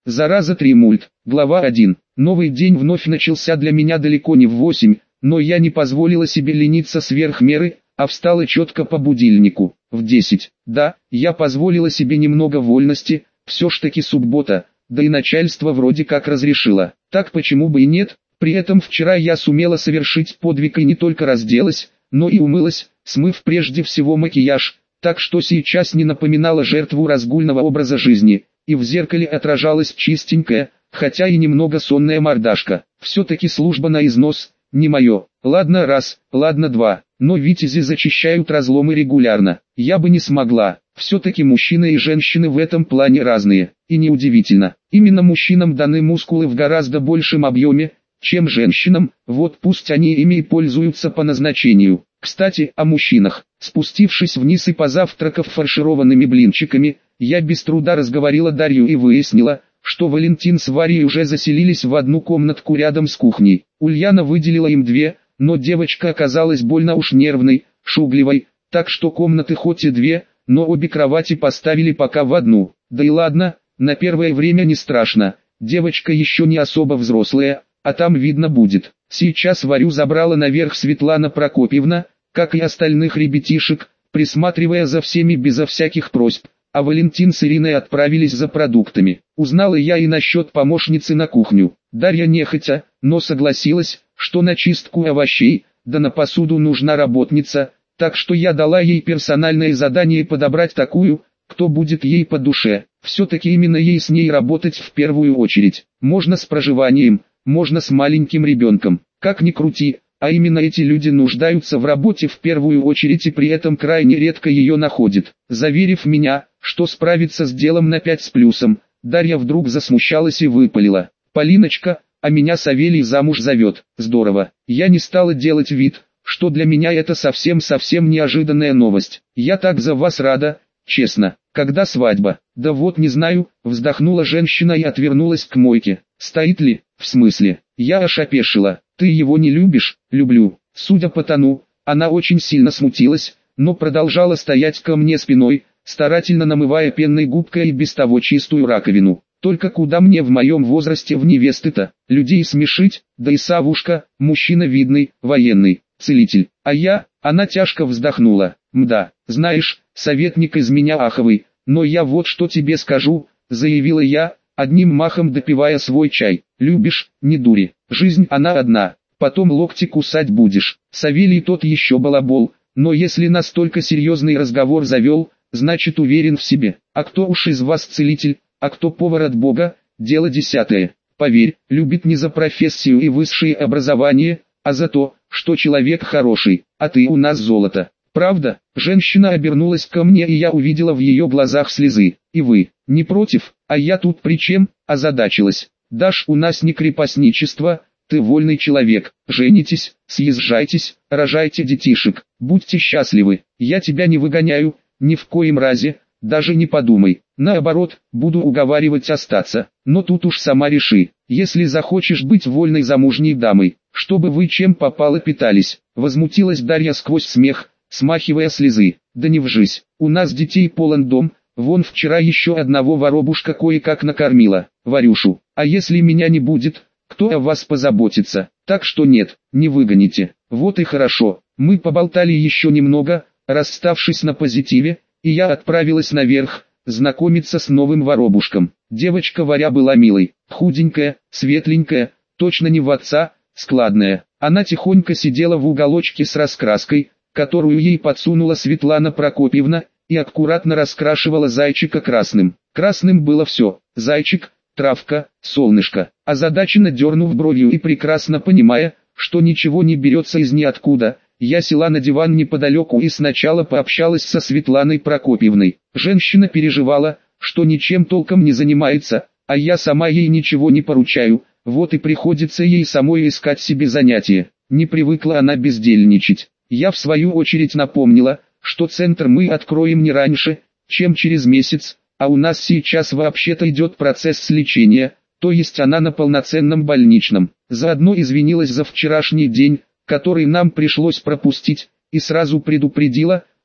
Зараза 3 мульт. Глава 1. Новый день вновь начался для меня далеко не в 8, но я не позволила себе лениться сверх меры, а встала четко по будильнику. В 10. Да, я позволила себе немного вольности, все ж таки суббота, да и начальство вроде как разрешило. Так почему бы и нет? При этом вчера я сумела совершить подвиг и не только разделась, но и умылась, смыв прежде всего макияж, так что сейчас не напоминала жертву разгульного образа жизни, и в зеркале отражалась чистенькая, хотя и немного сонная мордашка. Все-таки служба на износ, не мое. Ладно раз, ладно два, но витязи зачищают разломы регулярно. Я бы не смогла. Все-таки мужчины и женщины в этом плане разные, и неудивительно. Именно мужчинам даны мускулы в гораздо большем объеме, чем женщинам, вот пусть они ими и пользуются по назначению. Кстати, о мужчинах. Спустившись вниз и позавтракав фаршированными блинчиками, я без труда разговорила Дарью и выяснила, что Валентин с Варей уже заселились в одну комнатку рядом с кухней. Ульяна выделила им 2, но девочка оказалась больно уж нервной, шугливой, так что комнаты хоть и 2, но обе кровати поставили пока в одну. Да и ладно, на первое время не страшно, девочка еще не особо взрослая, а там видно будет. Сейчас Варю забрала наверх Светлана Прокопьевна, как и остальных ребятишек, присматривая за всеми безо всяких просьб, а Валентин с Ириной отправились за продуктами. Узнала я и насчет помощницы на кухню. Дарья нехотя, но согласилась, что на чистку овощей, да на посуду нужна работница, так что я дала ей персональное задание подобрать такую, кто будет ей по душе. Все-таки именно ей с ней работать в первую очередь. Можно с проживанием, можно с маленьким ребенком. Как ни крути, а именно эти люди нуждаются в работе в первую очередь и при этом крайне редко ее находят. Заверив меня, что справится с делом на 5 с плюсом, Дарья вдруг засмущалась и выпалила: «Полиночка, а меня Савелий замуж зовет». Здорово. Я не стала делать вид, что для меня это совсем неожиданная новость. Я так за вас рада, честно. Когда свадьба? Да вот не знаю, вздохнула женщина и отвернулась к мойке. Стоит ли? В смысле? Я аж опешила. Ты его не любишь? Люблю. Судя по тону, она очень сильно смутилась, но продолжала стоять ко мне спиной, старательно намывая пенной губкой и без того чистую раковину. Только куда мне в моем возрасте в невесты-то? Людей смешить? Да и Савушка, мужчина видный, военный, целитель. А я, она тяжко вздохнула. Мда, знаешь, советник из меня аховый, но я вот что тебе скажу, заявила я, одним махом допивая свой чай. Любишь, не дури, жизнь она одна, потом локти кусать будешь. Савелий тот еще балабол, но если настолько серьезный разговор завел, значит уверен в себе. А кто уж из вас целитель, а кто повар от Бога, дело десятое. Поверь, любит не за профессию и высшее образование, а за то, что человек хороший, а ты у нас золото. Правда? Женщина обернулась ко мне, и я увидела в ее глазах слезы. И вы, не против? А я тут при чем? Озадачилась. Даш, у нас не крепостничество, ты вольный человек. Женитесь, съезжайтесь, рожайте детишек, будьте счастливы. Я тебя не выгоняю, ни в коем разе, даже не подумай. Наоборот, буду уговаривать остаться. Но тут уж сама реши. Если захочешь быть вольной замужней дамой, чтобы вы чем попало питались. Возмутилась Дарья сквозь смех, смахивая слезы. Да не вжись, у нас детей полон дом, вон вчера еще одного воробушка кое-как накормила, Варюшу. А если меня не будет, кто о вас позаботится? Так что нет, не выгоните. Вот и хорошо. Мы поболтали еще немного, расставшись на позитиве, и я отправилась наверх, знакомиться с новым воробушком. Девочка Варя была милой, худенькая, светленькая, точно не в отца, складная. Она тихонько сидела в уголочке с раскраской, которую ей подсунула Светлана Прокопьевна, и аккуратно раскрашивала зайчика красным. Красным было все: зайчик, травка, солнышко. Озадаченно дернув бровью и прекрасно понимая, что ничего не берется из ниоткуда, я села на диван неподалеку и сначала пообщалась со Светланой Прокопьевной. Женщина переживала, что ничем толком не занимается, а я сама ей ничего не поручаю, вот и приходится ей самой искать себе занятие. Не привыкла она бездельничать. Я в свою очередь напомнила, что центр мы откроем не раньше, чем через месяц, а у нас сейчас вообще-то идет процесс лечения, то есть она на полноценном больничном. Заодно извинилась за вчерашний день, который нам пришлось пропустить, и сразу предупредила,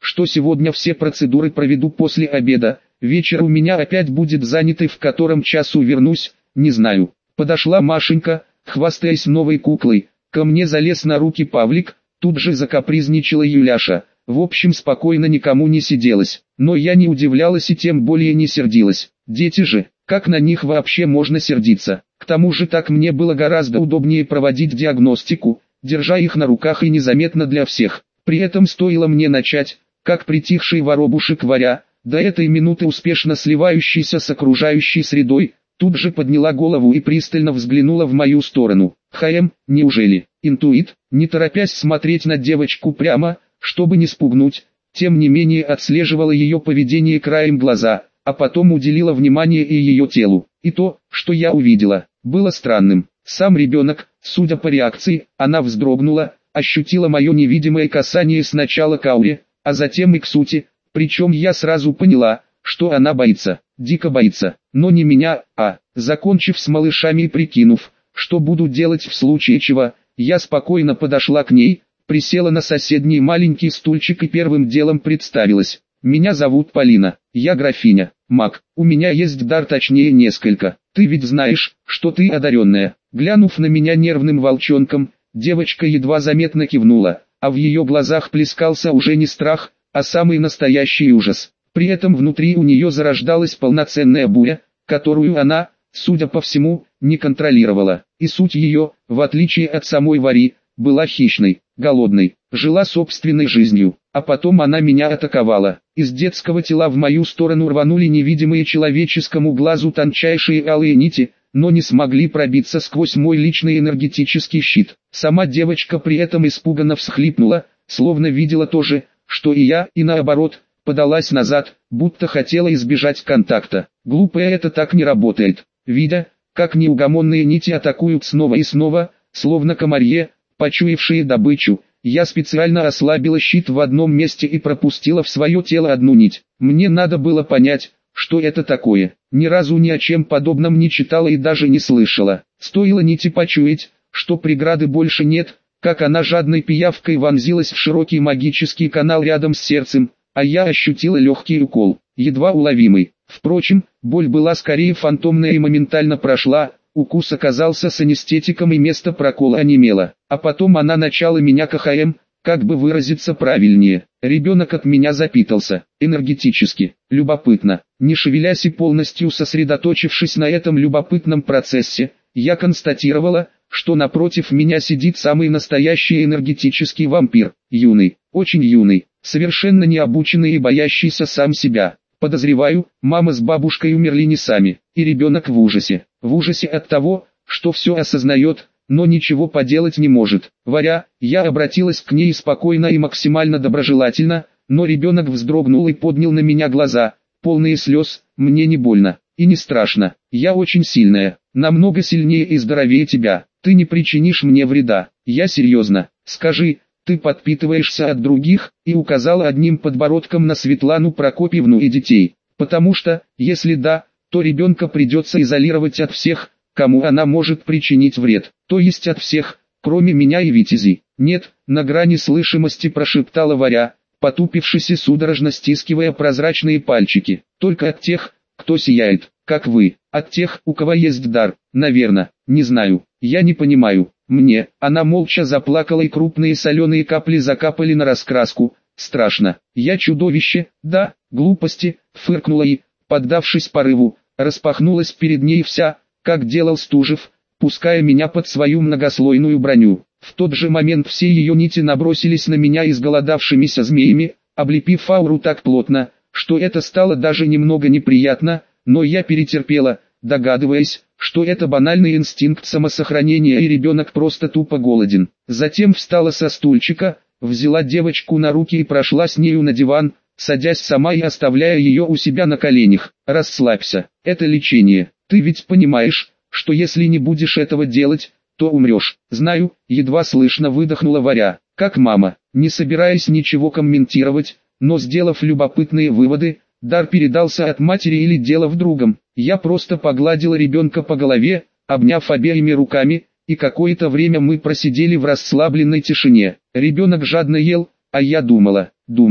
что сегодня все процедуры проведу после обеда, вечер у меня опять будет занятый, в котором часу вернусь, не знаю. Подошла Машенька, хвастаясь новой куклой, ко мне залез на руки Павлик, тут же закапризничала Юляша. В общем, спокойно никому не сиделось, но я не удивлялась и тем более не сердилась. Дети же, как на них вообще можно сердиться? К тому же так мне было гораздо удобнее проводить диагностику, держа их на руках и незаметно для всех. При этом стоило мне начать, как притихший воробушек Варя, до этой минуты успешно сливающийся с окружающей средой, тут же подняла голову и пристально взглянула в мою сторону. Неужели? Интуит, не торопясь смотреть на девочку прямо, чтобы не спугнуть, тем не менее отслеживала ее поведение краем глаза, а потом уделила внимание и ее телу. И то, что я увидела, было странным. Сам ребенок, судя по реакции, она вздрогнула, ощутила мое невидимое касание сначала к ауре, а затем и к сути, причем я сразу поняла, что она боится, дико боится, но не меня, закончив с малышами и прикинув, что буду делать в случае чего, я спокойно подошла к ней, присела на соседний маленький стульчик и первым делом представилась. Меня зовут Полина, я графиня, маг, у меня есть дар, точнее несколько, ты ведь знаешь, что ты одаренная. Глянув на меня нервным волчонком, девочка едва заметно кивнула, а в ее глазах плескался уже не страх, а самый настоящий ужас. При этом внутри у нее зарождалась полноценная буря, которую она, судя по всему, не контролировала. И суть ее, в отличие от самой Вари, была хищной, голодной, жила собственной жизнью, а потом она меня атаковала. Из детского тела в мою сторону рванули невидимые человеческому глазу тончайшие алые нити, но не смогли пробиться сквозь мой личный энергетический щит. Сама девочка при этом испуганно всхлипнула, словно видела то же, что и я, и наоборот, подалась назад, будто хотела избежать контакта. Глупая, это так не работает. Видя, как неугомонные нити атакуют снова и снова, словно комарье, почуявшие добычу, я специально ослабила щит в одном месте и пропустила в свое тело одну нить. Мне надо было понять, что это такое. Ни разу ни о чем подобном не читала и даже не слышала. Стоило нити почуять, что преграды больше нет, как она жадной пиявкой вонзилась в широкий магический канал рядом с сердцем, а я ощутила легкий укол, едва уловимый. Впрочем, боль была скорее фантомная и моментально прошла, укус оказался с анестетиком и место прокола онемело. А потом она начала меня как бы выразиться правильнее. Ребенок от меня запитался, энергетически, любопытно. Не шевелясь и полностью сосредоточившись на этом любопытном процессе, я констатировала, что напротив меня сидит самый настоящий энергетический вампир, юный, очень юный, совершенно необученный и боящийся сам себя. Подозреваю, мама с бабушкой умерли не сами, и ребенок в ужасе от того, что все осознает, но ничего поделать не может. Варя, я обратилась к ней спокойно и максимально доброжелательно, но ребенок вздрогнул и поднял на меня глаза, полные слез. Мне не больно и не страшно, я очень сильная, намного сильнее и здоровее тебя, ты не причинишь мне вреда, я серьезно, скажи, ты подпитываешься от других, и указала одним подбородком на Светлану Прокопьевну и детей, потому что, если да, то ребенка придется изолировать от всех, кому она может причинить вред, то есть от всех, кроме меня и Витязи. Нет, на грани слышимости прошептала Варя, потупившись и судорожно стискивая прозрачные пальчики, только от тех, кто сияет, как вы, от тех, у кого есть дар, наверное, не знаю, я не понимаю. Мне, она молча заплакала и крупные соленые капли закапали на раскраску. Страшно, я чудовище, да, глупости, фыркнула и, поддавшись порыву, распахнулась перед ней вся, как делал Стужев, пуская меня под свою многослойную броню. В тот же момент все ее нити набросились на меня изголодавшимися змеями, облепив ауру так плотно, что это стало даже немного неприятно, но я перетерпела, догадываясь, что это банальный инстинкт самосохранения и ребенок просто тупо голоден. Затем встала со стульчика, взяла девочку на руки и прошла с нею на диван, садясь сама и оставляя ее у себя на коленях. Расслабься, это лечение, ты ведь понимаешь, что если не будешь этого делать, то умрешь. Знаю, едва слышно выдохнула Варя, как мама, не собираясь ничего комментировать, но сделав любопытные выводы, дар передался от матери или дело в другом. Я просто погладила ребенка по голове, обняв обеими руками, и какое-то время мы просидели в расслабленной тишине. Ребенок жадно ел, а я думала,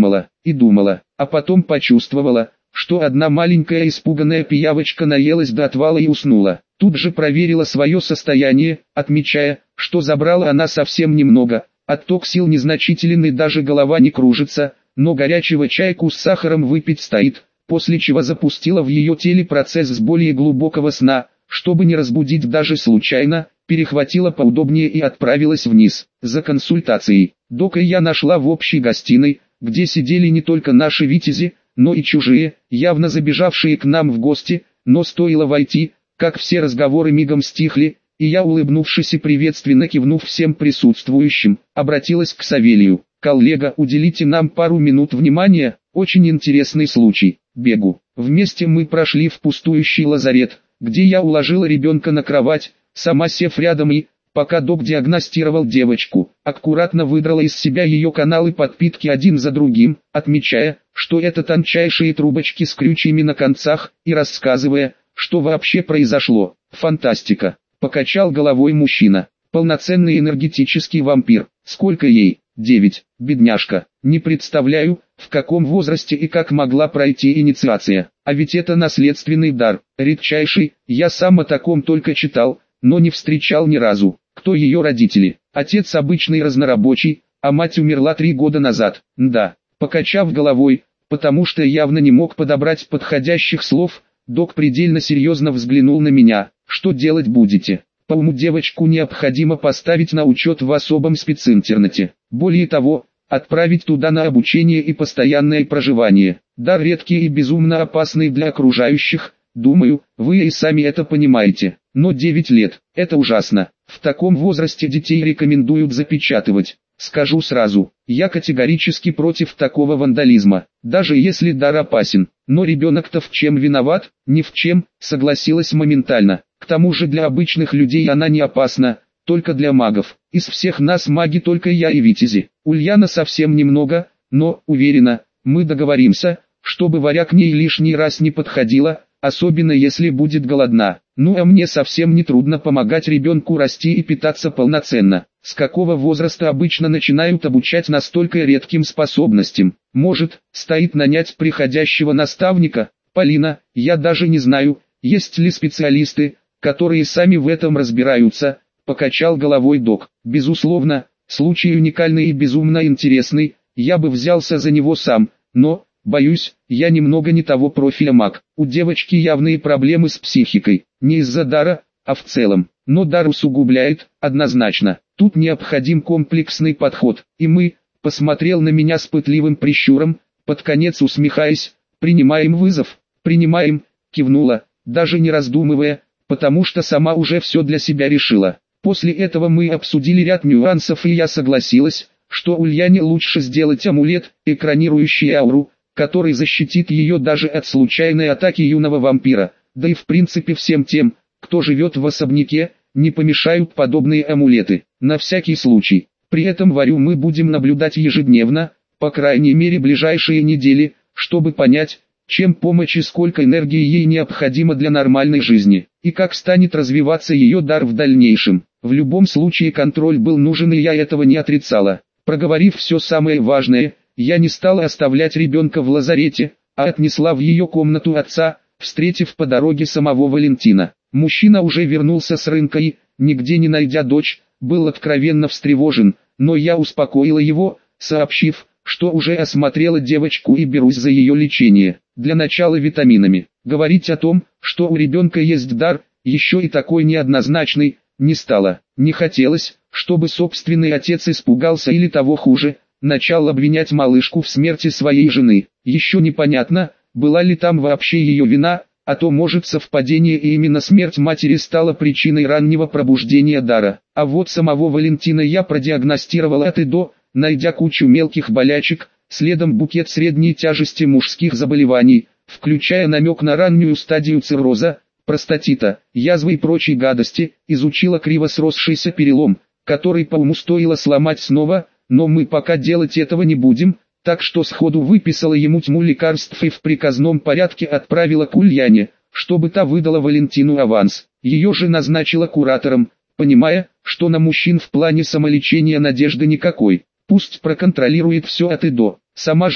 и думала, а потом почувствовала, что одна маленькая испуганная пиявочка наелась до отвала и уснула. Тут же проверила свое состояние, отмечая, что забрала она совсем немного, отток сил незначителен и даже голова не кружится, но горячего чайку с сахаром выпить стоит, после чего запустила в ее теле процесс с более глубокого сна, чтобы не разбудить даже случайно, перехватила поудобнее и отправилась вниз, за консультацией. Дока я нашла в общей гостиной, где сидели не только наши витязи, но и чужие, явно забежавшие к нам в гости, но стоило войти, как все разговоры мигом стихли, и я, улыбнувшись и приветственно кивнув всем присутствующим, обратилась к Савелию. «Коллега, уделите нам пару минут внимания, очень интересный случай, бегу». Вместе мы прошли в пустующий лазарет, где я уложила ребенка на кровать, сама сев рядом и, пока док диагностировал девочку, аккуратно выдрала из себя ее каналы подпитки один за другим, отмечая, что это тончайшие трубочки с крючьями на концах, и рассказывая, что вообще произошло. Фантастика. Покачал головой мужчина. Полноценный энергетический вампир. Сколько ей? 9. Бедняжка. Не представляю, в каком возрасте и как могла пройти инициация. А ведь это наследственный дар. Редчайший. Я сам о таком только читал, но не встречал ни разу. Кто ее родители? Отец обычный разнорабочий, а мать умерла 3 года назад. Да. Покачав головой, потому что явно не мог подобрать подходящих слов, док предельно серьезно взглянул на меня. Что делать будете? По уму девочку необходимо поставить на учет в особом специнтернате. Более того, отправить туда на обучение и постоянное проживание. Дар редкий и безумно опасный для окружающих, думаю, вы и сами это понимаете. Но 9 лет – это ужасно. В таком возрасте детей рекомендуют запечатывать. Скажу сразу, я категорически против такого вандализма, даже если дар опасен. Но ребенок-то в чем виноват? Ни в чем, согласилась моментально. К тому же для обычных людей она не опасна, только для магов. Из всех нас маги только я и Витязи. Ульяна совсем немного, но, уверена, мы договоримся, чтобы варя к ней лишний раз не подходила, особенно если будет голодна. Ну а мне совсем не трудно помогать ребенку расти и питаться полноценно. С какого возраста обычно начинают обучать настолько редким способностям? Может, стоит нанять приходящего наставника? Полина, я даже не знаю, есть ли специалисты, которые сами в этом разбираются, покачал головой док. Безусловно, случай уникальный и безумно интересный, я бы взялся за него сам, но, боюсь, я немного не того профиля маг. У девочки явные проблемы с психикой, не из-за дара, а в целом. Но дар усугубляет, однозначно. Тут необходим комплексный подход, и мы, посмотрел на меня с пытливым прищуром, под конец усмехаясь, принимаем вызов, принимаем, кивнула, даже не раздумывая, потому что сама уже все для себя решила. После этого мы обсудили ряд нюансов, и я согласилась, что Ульяне лучше сделать амулет, экранирующий ауру, который защитит ее даже от случайной атаки юного вампира, да и в принципе всем тем, кто живет в особняке, не помешают подобные амулеты. На всякий случай. При этом варю мы будем наблюдать ежедневно, по крайней мере ближайшие недели, чтобы понять, чем помочь и сколько энергии ей необходимо для нормальной жизни, и как станет развиваться ее дар в дальнейшем. В любом случае контроль был нужен, и я этого не отрицала. Проговорив все самое важное, я не стала оставлять ребенка в лазарете, а отнесла в ее комнату отца, встретив по дороге самого Валентина. Мужчина уже вернулся с рынка и, нигде не найдя дочь, был откровенно встревожен, но я успокоила его, сообщив, что уже осмотрела девочку и берусь за ее лечение. Для начала витаминами. Говорить о том, что у ребенка есть дар, еще и такой неоднозначный, не стало. Не хотелось, чтобы собственный отец испугался или того хуже, начал обвинять малышку в смерти своей жены. Еще непонятно, была ли там вообще ее вина, а то может совпадение, и именно смерть матери стала причиной раннего пробуждения дара. А вот самого Валентина я продиагностировала от и до, найдя кучу мелких болячек, следом букет средней тяжести мужских заболеваний, включая намек на раннюю стадию цирроза, простатита, язвы и прочей гадости, изучила криво сросшийся перелом, который по уму стоило сломать снова, но мы пока делать этого не будем, так что сходу выписала ему тьму лекарств и в приказном порядке отправила к Ульяне, чтобы та выдала Валентину аванс. Ее же назначила куратором, понимая, что на мужчин в плане самолечения надежды никакой. Пусть проконтролирует все от и до. Сама же,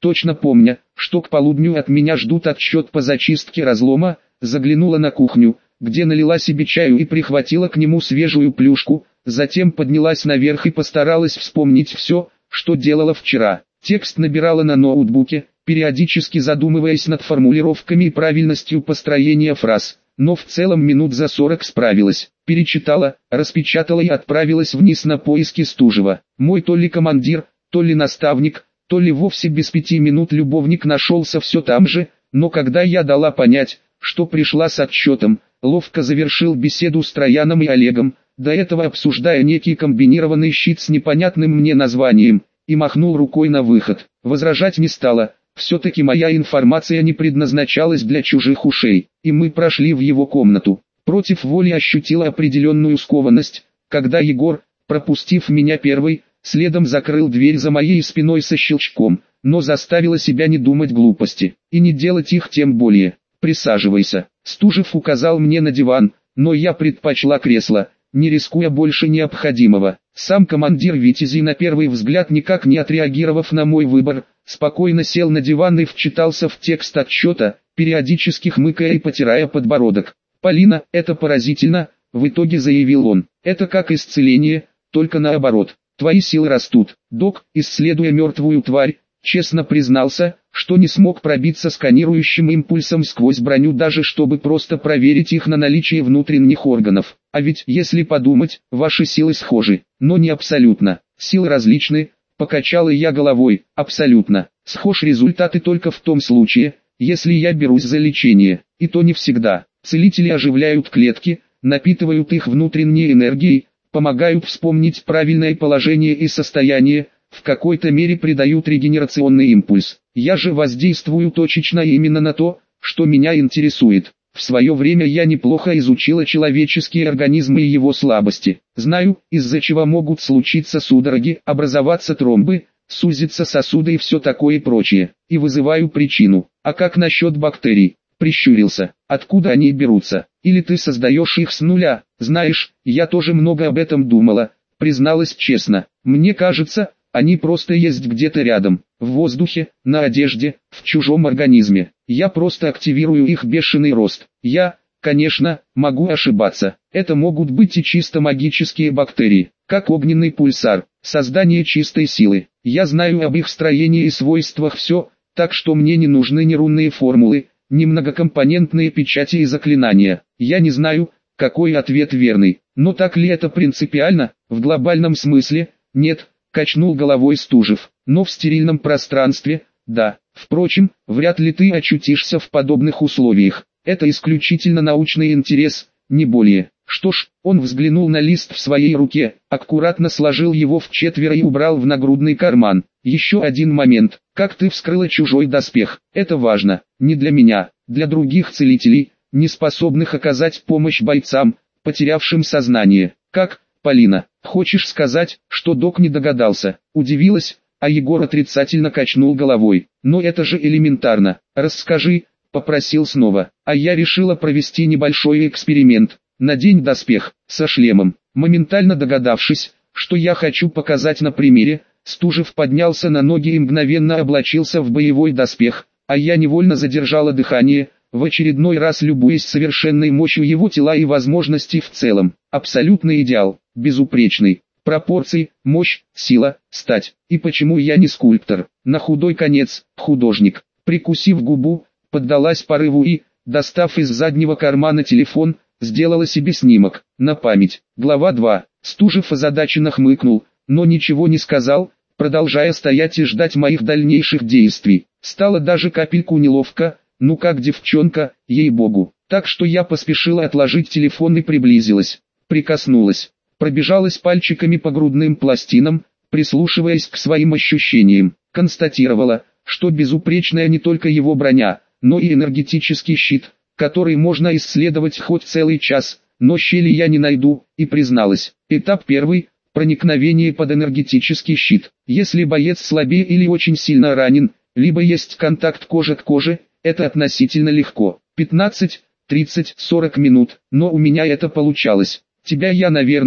точно помня, что к полудню от меня ждут отчет по зачистке разлома, заглянула на кухню, где налила себе чаю и прихватила к нему свежую плюшку, затем поднялась наверх и постаралась вспомнить все, что делала вчера. Текст набирала на ноутбуке, периодически задумываясь над формулировками и правильностью построения фраз, но в целом минут за 40 справилась. Перечитала, распечатала и отправилась вниз на поиски Стужева. Мой то ли командир, то ли наставник, то ли вовсе без 5 минут любовник нашелся все там же, но когда я дала понять, что пришла с отчетом, ловко завершил беседу с Трояном и Олегом, до этого обсуждая некий комбинированный щит с непонятным мне названием, и махнул рукой на выход. Возражать не стала, все-таки моя информация не предназначалась для чужих ушей, и мы прошли в его комнату. Против воли ощутила определенную скованность, когда Егор, пропустив меня первый, следом закрыл дверь за моей спиной со щелчком, но заставила себя не думать глупости, и не делать их тем более. «Присаживайся». Стужев указал мне на диван, но я предпочла кресло, не рискуя больше необходимого. Сам командир Витязей, на первый взгляд никак не отреагировав на мой выбор, спокойно сел на диван и вчитался в текст отчета, периодически хмыкая и потирая подбородок. «Полина, это поразительно», — в итоге заявил он. «Это как исцеление, только наоборот. Твои силы растут». Док, исследуя мертвую тварь, честно признался, что не смог пробиться сканирующим импульсом сквозь броню даже чтобы просто проверить их на наличие внутренних органов. А ведь, если подумать, ваши силы схожи, но не абсолютно. Силы различны, покачала я головой, абсолютно. Схож результаты только в том случае, если я берусь за лечение, и то не всегда. Целители оживляют клетки, напитывают их внутренней энергией, помогают вспомнить правильное положение и состояние, в какой-то мере придают регенерационный импульс. Я же воздействую точечно именно на то, что меня интересует. В свое время я неплохо изучила человеческие организмы и его слабости. Знаю, из-за чего могут случиться судороги, образоваться тромбы, сузиться сосуды и все такое прочее. И вызываю причину. А как насчет бактерий? Прищурился. Откуда они берутся? Или ты создаешь их с нуля? Знаешь, я тоже много об этом думала, призналась честно. Мне кажется, они просто есть где-то рядом, в воздухе, на одежде, в чужом организме. Я просто активирую их бешеный рост. Я, конечно, могу ошибаться. Это могут быть и чисто магические бактерии, как огненный пульсар, создание чистой силы. Я знаю об их строении и свойствах все, так что мне не нужны ни рунные формулы, ни многокомпонентные печати и заклинания. Я не знаю, какой ответ верный, но так ли это принципиально, в глобальном смысле, нет. Качнул головой Стужев, но в стерильном пространстве, да. Впрочем, вряд ли ты очутишься в подобных условиях. Это исключительно научный интерес, не более. Что ж, он взглянул на лист в своей руке, аккуратно сложил его в четверо и убрал в нагрудный карман. Еще один момент. Как ты вскрыла чужой доспех? Это важно. Не для меня, для других целителей, не способных оказать помощь бойцам, потерявшим сознание. Как? Полина, хочешь сказать, что док не догадался? Удивилась, а Егор отрицательно качнул головой. Но это же элементарно. Расскажи, попросил снова. А я решила провести небольшой эксперимент. Надень доспех, со шлемом. Моментально догадавшись, что я хочу показать на примере, Стужев поднялся на ноги и мгновенно облачился в боевой доспех, а я невольно задержала дыхание, в очередной раз любуясь совершенной мощью его тела и возможностей в целом. Абсолютный идеал, безупречный. Пропорции, мощь, сила, стать. И почему я не скульптор? На худой конец, художник. Прикусив губу, поддалась порыву и, достав из заднего кармана телефон, сделала себе снимок, на память. Глава 2. Стужев озадаченно хмыкнул, но ничего не сказал, продолжая стоять и ждать моих дальнейших действий. Стало даже капельку неловко. Ну как девчонка, ей-богу. Так что я поспешила отложить телефон и приблизилась. Прикоснулась. Пробежалась пальчиками по грудным пластинам, прислушиваясь к своим ощущениям. Констатировала, что безупречная не только его броня, но и энергетический щит, который можно исследовать хоть целый час, но щели я не найду, и призналась. Этап первый – проникновение под энергетический щит. Если боец слабее или очень сильно ранен, либо есть контакт кожи к коже, это относительно легко. 15, 30, 40 минут, но у меня это получалось. Тебя я, наверное,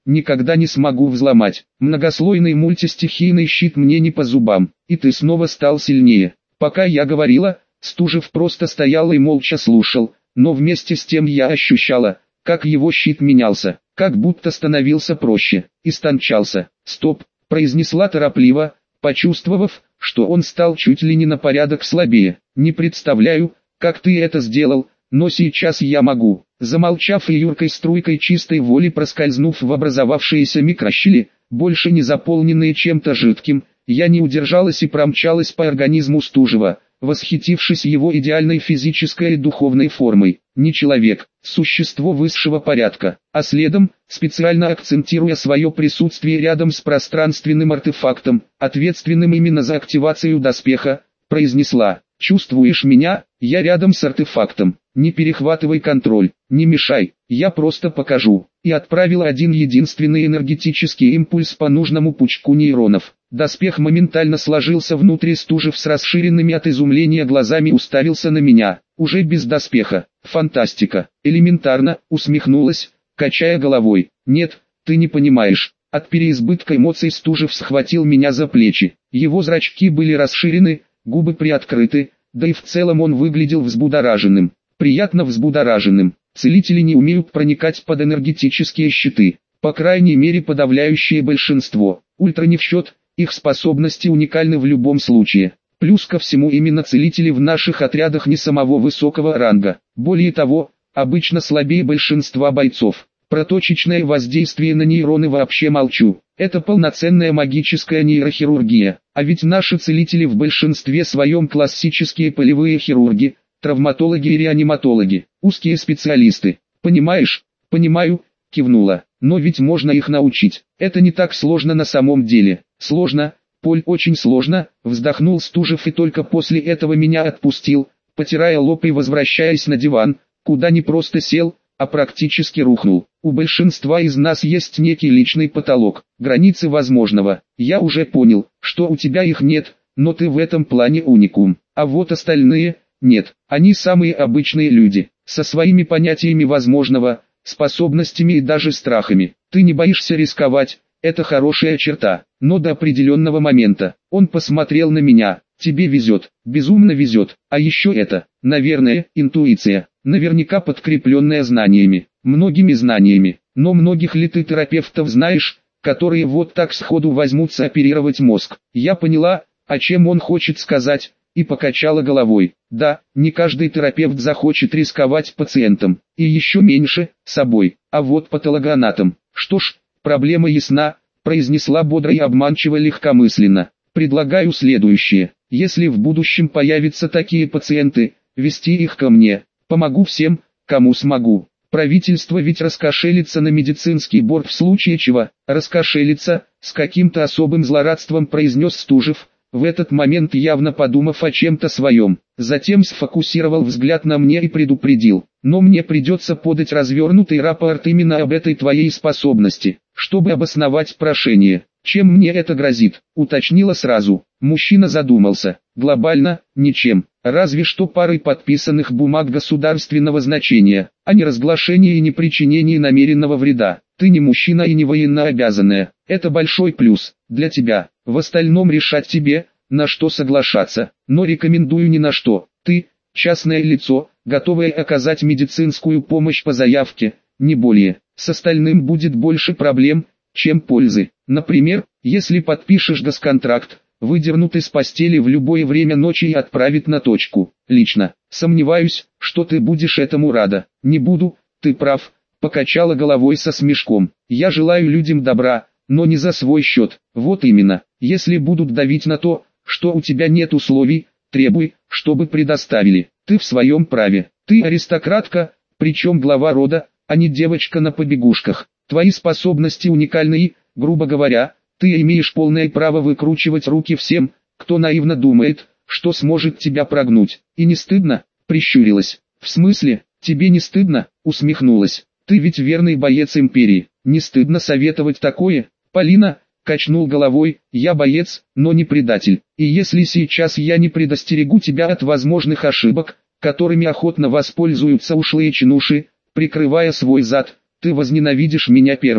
никогда не смогу взломать. Многослойный мультистихийный щит мне не по зубам, и ты снова стал сильнее. Пока я говорила, Стужев просто стоял и молча слушал, но вместе с тем я ощущала, как его щит менялся, как будто становился проще, истончался. «Стоп», — произнесла торопливо, почувствовав, что он стал чуть ли не на порядок слабее. «Не представляю, как ты это сделал, но сейчас я могу». Замолчав и юркой струйкой чистой воли проскользнув в образовавшиеся микрощели, больше не заполненные чем-то жидким, я не удержалась и промчалась по организму Стужева, восхитившись его идеальной физической и духовной формой. Не человек, существо высшего порядка, а следом, специально акцентируя свое присутствие рядом с пространственным артефактом, ответственным именно за активацию доспеха, произнесла: «Чувствуешь меня? Я рядом с артефактом. Не перехватывай контроль, не мешай, я просто покажу». И отправила один единственный энергетический импульс по нужному пучку нейронов. Доспех моментально сложился внутри. Стужев с расширенными от изумления глазами уставился на меня, уже без доспеха. «Фантастика, элементарно», усмехнулась, качая головой. «Нет, ты не понимаешь». От переизбытка эмоций Стужев схватил меня за плечи. Его зрачки были расширены, губы приоткрыты, да и в целом он выглядел взбудораженным. Приятно взбудораженным. Целители не умеют проникать под энергетические щиты, по крайней мере подавляющее большинство. Ультра не в счет, их способности уникальны в любом случае. Плюс ко всему именно целители в наших отрядах не самого высокого ранга. Более того, обычно слабее большинства бойцов. Про точечное воздействие на нейроны вообще молчу. Это полноценная магическая нейрохирургия. А ведь наши целители в большинстве своем классические полевые хирурги, травматологи и реаниматологи, узкие специалисты. Понимаешь? Понимаю, кивнула. Но ведь можно их научить. Это не так сложно на самом деле. Сложно, Поль, очень сложно, вздохнул Стужев и только после этого меня отпустил, потирая лоб и возвращаясь на диван, куда не просто сел, а практически рухнул. У большинства из нас есть некий личный потолок, границы возможного. Я уже понял, что у тебя их нет, но ты в этом плане уникум. А вот остальные, нет, они самые обычные люди, со своими понятиями возможного, способностями и даже страхами. Ты не боишься рисковать, это хорошая черта, но до определенного момента. Он посмотрел на меня. Тебе везет, безумно везет, а еще это, наверное, интуиция, наверняка подкрепленная знаниями, многими знаниями. Но многих ли ты терапевтов знаешь, которые вот так сходу возьмутся оперировать мозг? Я поняла, о чем он хочет сказать, и покачала головой. Да, не каждый терапевт захочет рисковать пациентом, и еще меньше, собой. А вот патологоанатом, что ж, проблема ясна, произнесла бодро и обманчиво легкомысленно. Предлагаю следующее. Если в будущем появятся такие пациенты, вести их ко мне. Помогу всем, кому смогу. Правительство ведь раскошелится на медицинский борг в случае чего. Раскошелится, с каким-то особым злорадством произнес Стужев, в этот момент явно подумав о чем-то своем. Затем сфокусировал взгляд на мне и предупредил: но мне придется подать развернутый рапорт именно об этой твоей способности, чтобы обосновать прошение. Чем мне это грозит? Уточнила сразу. Мужчина задумался. Глобально, ничем. Разве что парой подписанных бумаг государственного значения, а не разглашение и не причинение намеренного вреда. Ты не мужчина и не военнообязанная. Это большой плюс для тебя. В остальном решать тебе, на что соглашаться. Но рекомендую ни на что. Ты, частное лицо, готовое оказать медицинскую помощь по заявке, не более. С остальным будет больше проблем, чем пользы. Например, если подпишешь госконтракт, выдернут из постели в любое время ночи и отправят на точку. Лично, сомневаюсь, что ты будешь этому рада. Не буду, ты прав, покачала головой со смешком. Я желаю людям добра, но не за свой счет. Вот именно, если будут давить на то, что у тебя нет условий, требуй, чтобы предоставили. Ты в своем праве. Ты аристократка, причем глава рода, а не девочка на побегушках. Твои способности уникальны и, грубо говоря, ты имеешь полное право выкручивать руки всем, кто наивно думает, что сможет тебя прогнуть. И не стыдно? Прищурилась. В смысле, тебе не стыдно? Усмехнулась. Ты ведь верный боец империи. Не стыдно советовать такое? Полина, качнул головой, я боец, но не предатель. И если сейчас я не предостерегу тебя от возможных ошибок, которыми охотно воспользуются ушлые чинуши, прикрывая свой зад, ты возненавидишь меня первым.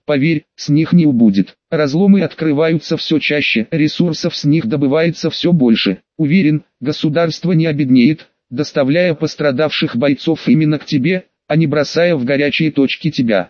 Поверь, с них не убудет. Разломы открываются все чаще, ресурсов с них добывается все больше. Уверен, государство не обеднеет, доставляя пострадавших бойцов именно к тебе, а не бросая в горячие точки тебя.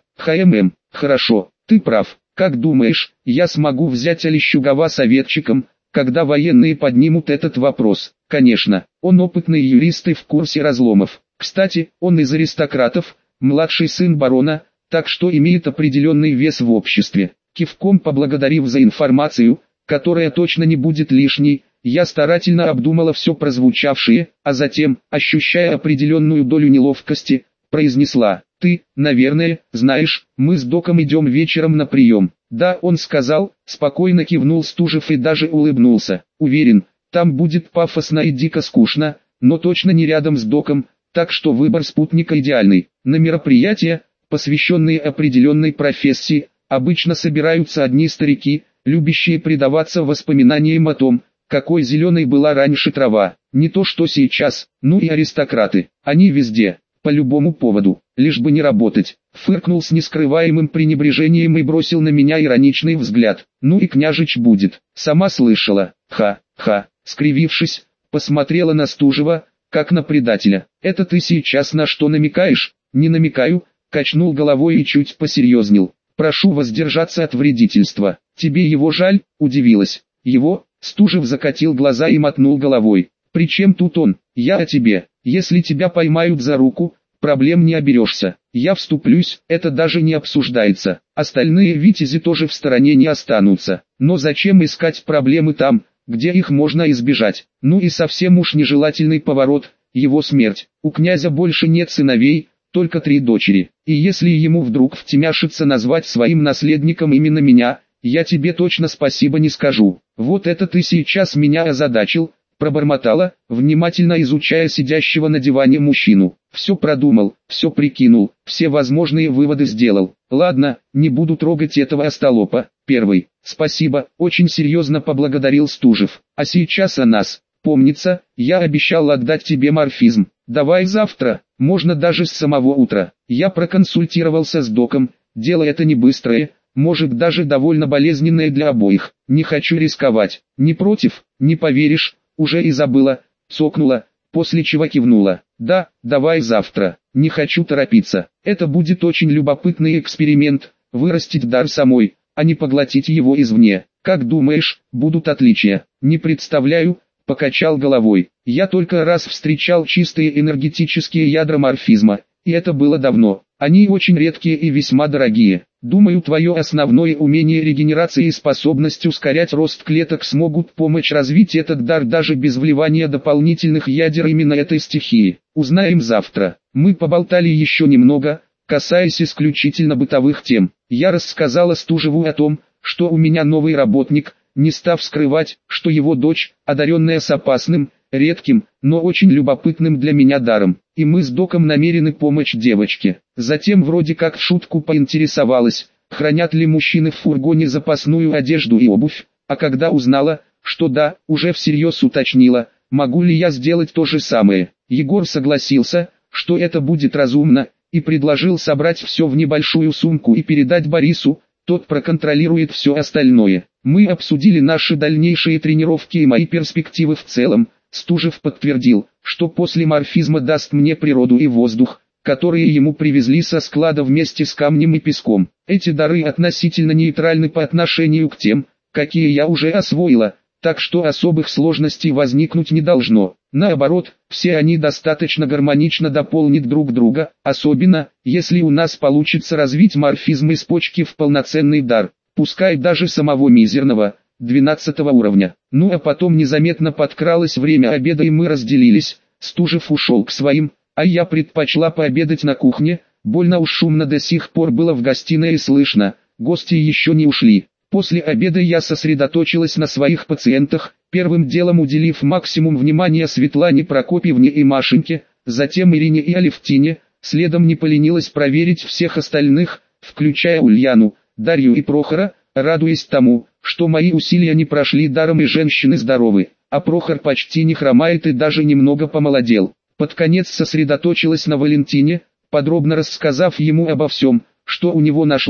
Хорошо, ты прав. Как думаешь, я смогу взять Олещугова советчиком, когда военные поднимут этот вопрос? Конечно, он опытный юрист и в курсе разломов. Кстати, он из аристократов, младший сын барона, так что имеет определенный вес в обществе. Кивком поблагодарив за информацию, которая точно не будет лишней, я старательно обдумала все прозвучавшее, а затем, ощущая определенную долю неловкости, произнесла: «Ты, наверное, знаешь, мы с Доком идем вечером на прием». «Да», он сказал, спокойно кивнул Стужев и даже улыбнулся. «Уверен, там будет пафосно и дико скучно, но точно не рядом с Доком, так что выбор спутника идеальный. На мероприятия, посвященные определенной профессии, обычно собираются одни старики, любящие предаваться воспоминаниям о том, какой зеленой была раньше трава. Не то что сейчас, ну и аристократы, они везде, по любому поводу, лишь бы не работать». Фыркнул с нескрываемым пренебрежением и бросил на меня ироничный взгляд. «Ну и княжич будет, сама слышала». Ха-ха, скривившись, посмотрела на Стужева, как на предателя. «Это ты сейчас на что намекаешь?» «Не намекаю», качнул головой и чуть посерьезнел. «Прошу воздержаться от вредительства». «Тебе его жаль?» удивилась. «Его?» Стужев закатил глаза и мотнул головой. «При чем тут он? Я о тебе. Если тебя поймают за руку, проблем не оберешься. Я вступлюсь, это даже не обсуждается. Остальные витязи тоже в стороне не останутся. Но зачем искать проблемы там, где их можно избежать? Ну и совсем уж нежелательный поворот, его смерть. У князя больше нет сыновей, только 3 дочери. И если ему вдруг втемяшится назвать своим наследником именно меня, я тебе точно спасибо не скажу. Вот это ты сейчас меня озадачил», пробормотала, внимательно изучая сидящего на диване мужчину. «Все продумал, все прикинул, все возможные выводы сделал. Ладно, не буду трогать этого остолопа. Первый. Спасибо», очень серьезно поблагодарил Стужев. «А сейчас о нас. Помнится, я обещал отдать тебе морфизм. Давай завтра, можно даже с самого утра». Я проконсультировался с Доком, дело это не быстрое, может даже довольно болезненное для обоих. Не хочу рисковать. Не против? Не поверишь, уже и забыла, цокнула, после чего кивнула. «Да, давай завтра. Не хочу торопиться. Это будет очень любопытный эксперимент, вырастить дар самой, а не поглотить его извне. Как думаешь, будут отличия?» «Не представляю», покачал головой. «Я только раз встречал чистые энергетические ядра морфизма, и это было давно. Они очень редкие и весьма дорогие. Думаю, твое основное умение регенерации и способность ускорять рост клеток смогут помочь развить этот дар даже без вливания дополнительных ядер именно этой стихии. Узнаем завтра». Мы поболтали еще немного, касаясь исключительно бытовых тем. Я рассказала Стужеву о том, что у меня новый работник, не став скрывать, что его дочь, одаренная с опасным, редким, но очень любопытным для меня даром, и мы с Доком намерены помочь девочке. Затем вроде как в шутку поинтересовалась, хранят ли мужчины в фургоне запасную одежду и обувь, а когда узнала, что да, уже всерьез уточнила, могу ли я сделать то же самое. Егор согласился, что это будет разумно, и предложил собрать все в небольшую сумку и передать Борису, тот проконтролирует все остальное. Мы обсудили наши дальнейшие тренировки и мои перспективы в целом. Стужев подтвердил, что после морфизма даст мне природу и воздух, которые ему привезли со склада вместе с камнем и песком. Эти дары относительно нейтральны по отношению к тем, какие я уже освоила, так что особых сложностей возникнуть не должно. Наоборот, все они достаточно гармонично дополнят друг друга, особенно, если у нас получится развить морфизм из почки в полноценный дар, пускай даже самого мизерного, 12 уровня. Ну а потом незаметно подкралось время обеда и мы разделились, Стужев ушел к своим, а я предпочла пообедать на кухне, больно уж шумно до сих пор было в гостиной и слышно, гости еще не ушли. После обеда я сосредоточилась на своих пациентах, первым делом уделив максимум внимания Светлане Прокопьевне и Машеньке, затем Ирине и Алевтине, следом не поленилась проверить всех остальных, включая Ульяну, Дарью и Прохора, радуясь тому, что мои усилия не прошли даром и женщины здоровы, а Прохор почти не хромает и даже немного помолодел. Под конец сосредоточилась на Валентине, подробно рассказав ему обо всем, что у него нашла,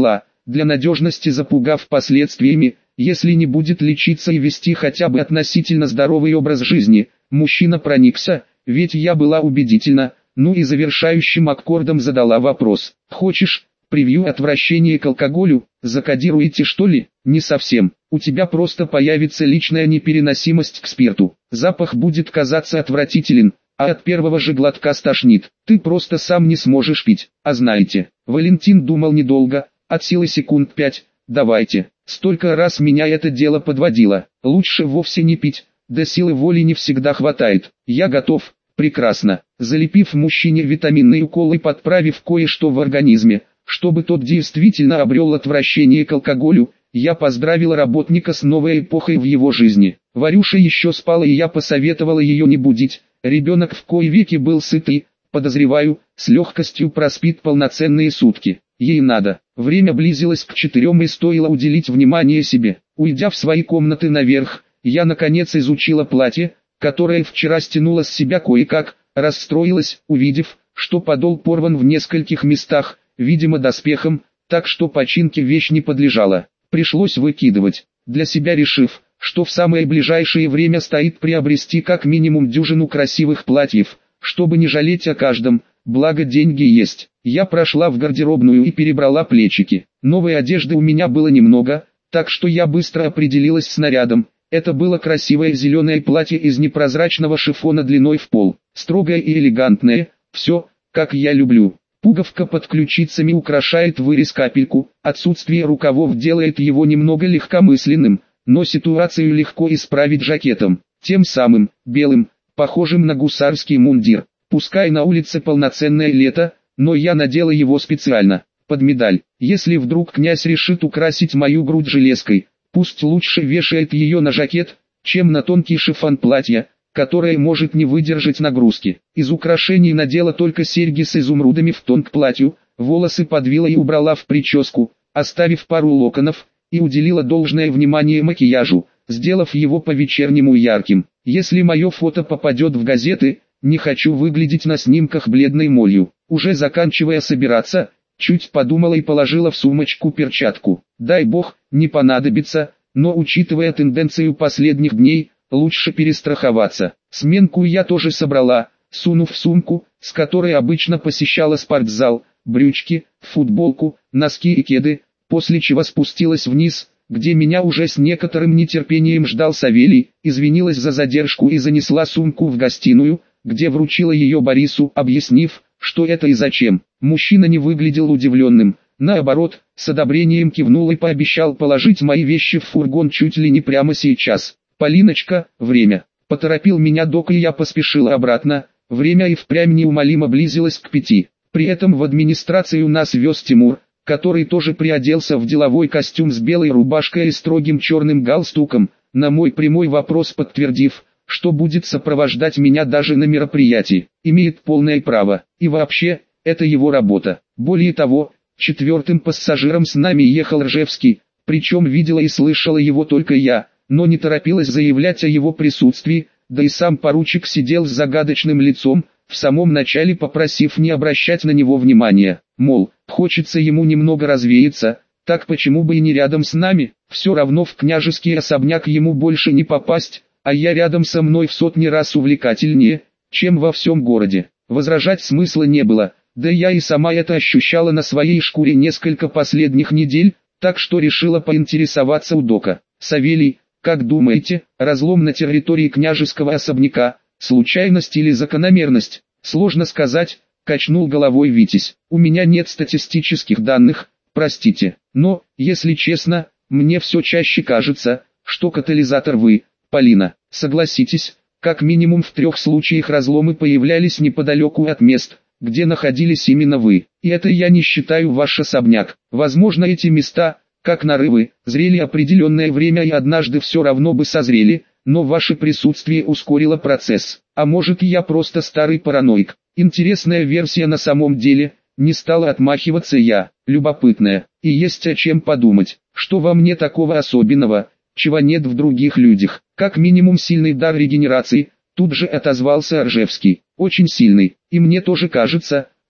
для надежности запугав последствиями, если не будет лечиться и вести хотя бы относительно здоровый образ жизни. Мужчина проникся, ведь я была убедительна, ну и завершающим аккордом задала вопрос. Хочешь, привью отвращение к алкоголю, закодируете что ли? Не совсем, у тебя просто появится личная непереносимость к спирту. Запах будет казаться отвратителен, а от первого же глотка стошнит. Ты просто сам не сможешь пить. А знаете, Валентин думал недолго, от силы секунд 5, давайте. Столько раз меня это дело подводило. Лучше вовсе не пить, да силы воли не всегда хватает. Я готов. Прекрасно. Залепив мужчине витаминный укол и подправив кое-что в организме, чтобы тот действительно обрел отвращение к алкоголю, я поздравил работника с новой эпохой в его жизни. Варюша еще спала, и я посоветовала ее не будить. Ребенок в кои веки был сыт и, подозреваю, с легкостью проспит полноценные сутки. Ей надо. Время близилось к 4 и стоило уделить внимание себе. Уйдя в свои комнаты наверх, я наконец изучила платье, которое вчера стянула с себя кое-как, расстроилась, увидев, что подол порван в нескольких местах, видимо доспехом, так что починке вещь не подлежала. Пришлось выкидывать, для себя решив, что в самое ближайшее время стоит приобрести как минимум дюжину красивых платьев, чтобы не жалеть о каждом, благо деньги есть. Я прошла в гардеробную и перебрала плечики. Новой одежды у меня было немного, так что я быстро определилась с нарядом. Это было красивое зеленое платье из непрозрачного шифона длиной в пол, строгое и элегантное, все, как я люблю. Пуговка под ключицами украшает вырез-капельку, отсутствие рукавов делает его немного легкомысленным, но ситуацию легко исправить жакетом, тем самым, белым, похожим на гусарский мундир. Пускай на улице полноценное лето, но я надела его специально, под медаль. Если вдруг князь решит украсить мою грудь железкой, пусть лучше вешает ее на жакет, чем на тонкий шифон платья, которое может не выдержать нагрузки. Из украшений надела только серьги с изумрудами в тон к платью, волосы подвила и убрала в прическу, оставив пару локонов, и уделила должное внимание макияжу, сделав его по-вечернему ярким. Если мое фото попадет в газеты, не хочу выглядеть на снимках бледной молью. Уже заканчивая собираться, чуть подумала и положила в сумочку перчатку. Дай бог, не понадобится, но учитывая тенденцию последних дней, лучше перестраховаться. Сменку я тоже собрала, сунув в сумку, с которой обычно посещала спортзал, брючки, футболку, носки и кеды, после чего спустилась вниз, где меня уже с некоторым нетерпением ждал Савелий, извинилась за задержку и занесла сумку в гостиную, где вручила ее Борису, объяснив, что это и зачем. Мужчина не выглядел удивленным, наоборот, с одобрением кивнул и пообещал положить мои вещи в фургон чуть ли не прямо сейчас. «Полиночка, время!» Поторопил меня док, и я поспешила обратно. Время и впрямь неумолимо близилось к 5. При этом в администрацию нас вез Тимур, который тоже приоделся в деловой костюм с белой рубашкой и строгим черным галстуком, на мой прямой вопрос подтвердив, что будет сопровождать меня даже на мероприятии, имеет полное право, и вообще, это его работа. Более того, 4-м пассажиром с нами ехал Ржевский, причем видела и слышала его только я, но не торопилась заявлять о его присутствии, да и сам поручик сидел с загадочным лицом, в самом начале попросив не обращать на него внимания, мол, хочется ему немного развеяться, так почему бы и не рядом с нами, все равно в княжеский особняк ему больше не попасть, а я рядом со мной в сотни раз увлекательнее, чем во всем городе. Возражать смысла не было, да я и сама это ощущала на своей шкуре несколько последних недель, так что решила поинтересоваться у дока. «Савелий, как думаете, разлом на территории княжеского особняка, случайность или закономерность?» «Сложно сказать», — качнул головой Витязь. «У меня нет статистических данных, простите, но, если честно, мне все чаще кажется, что катализатор вы, Полина. Согласитесь, как минимум в 3 случаях разломы появлялись неподалеку от мест, где находились именно вы. И это я не считаю ваш особняк. Возможно, эти места, как нарывы, зрели определенное время и однажды все равно бы созрели, но ваше присутствие ускорило процесс. А может, я просто старый параноик. Интересная версия на самом деле, не стала отмахиваться я, любопытная, и есть о чем подумать, что во мне такого особенного, чего нет в других людях. Как минимум сильный дар регенерации, тут же отозвался Ржевский. Очень сильный, и мне тоже кажется,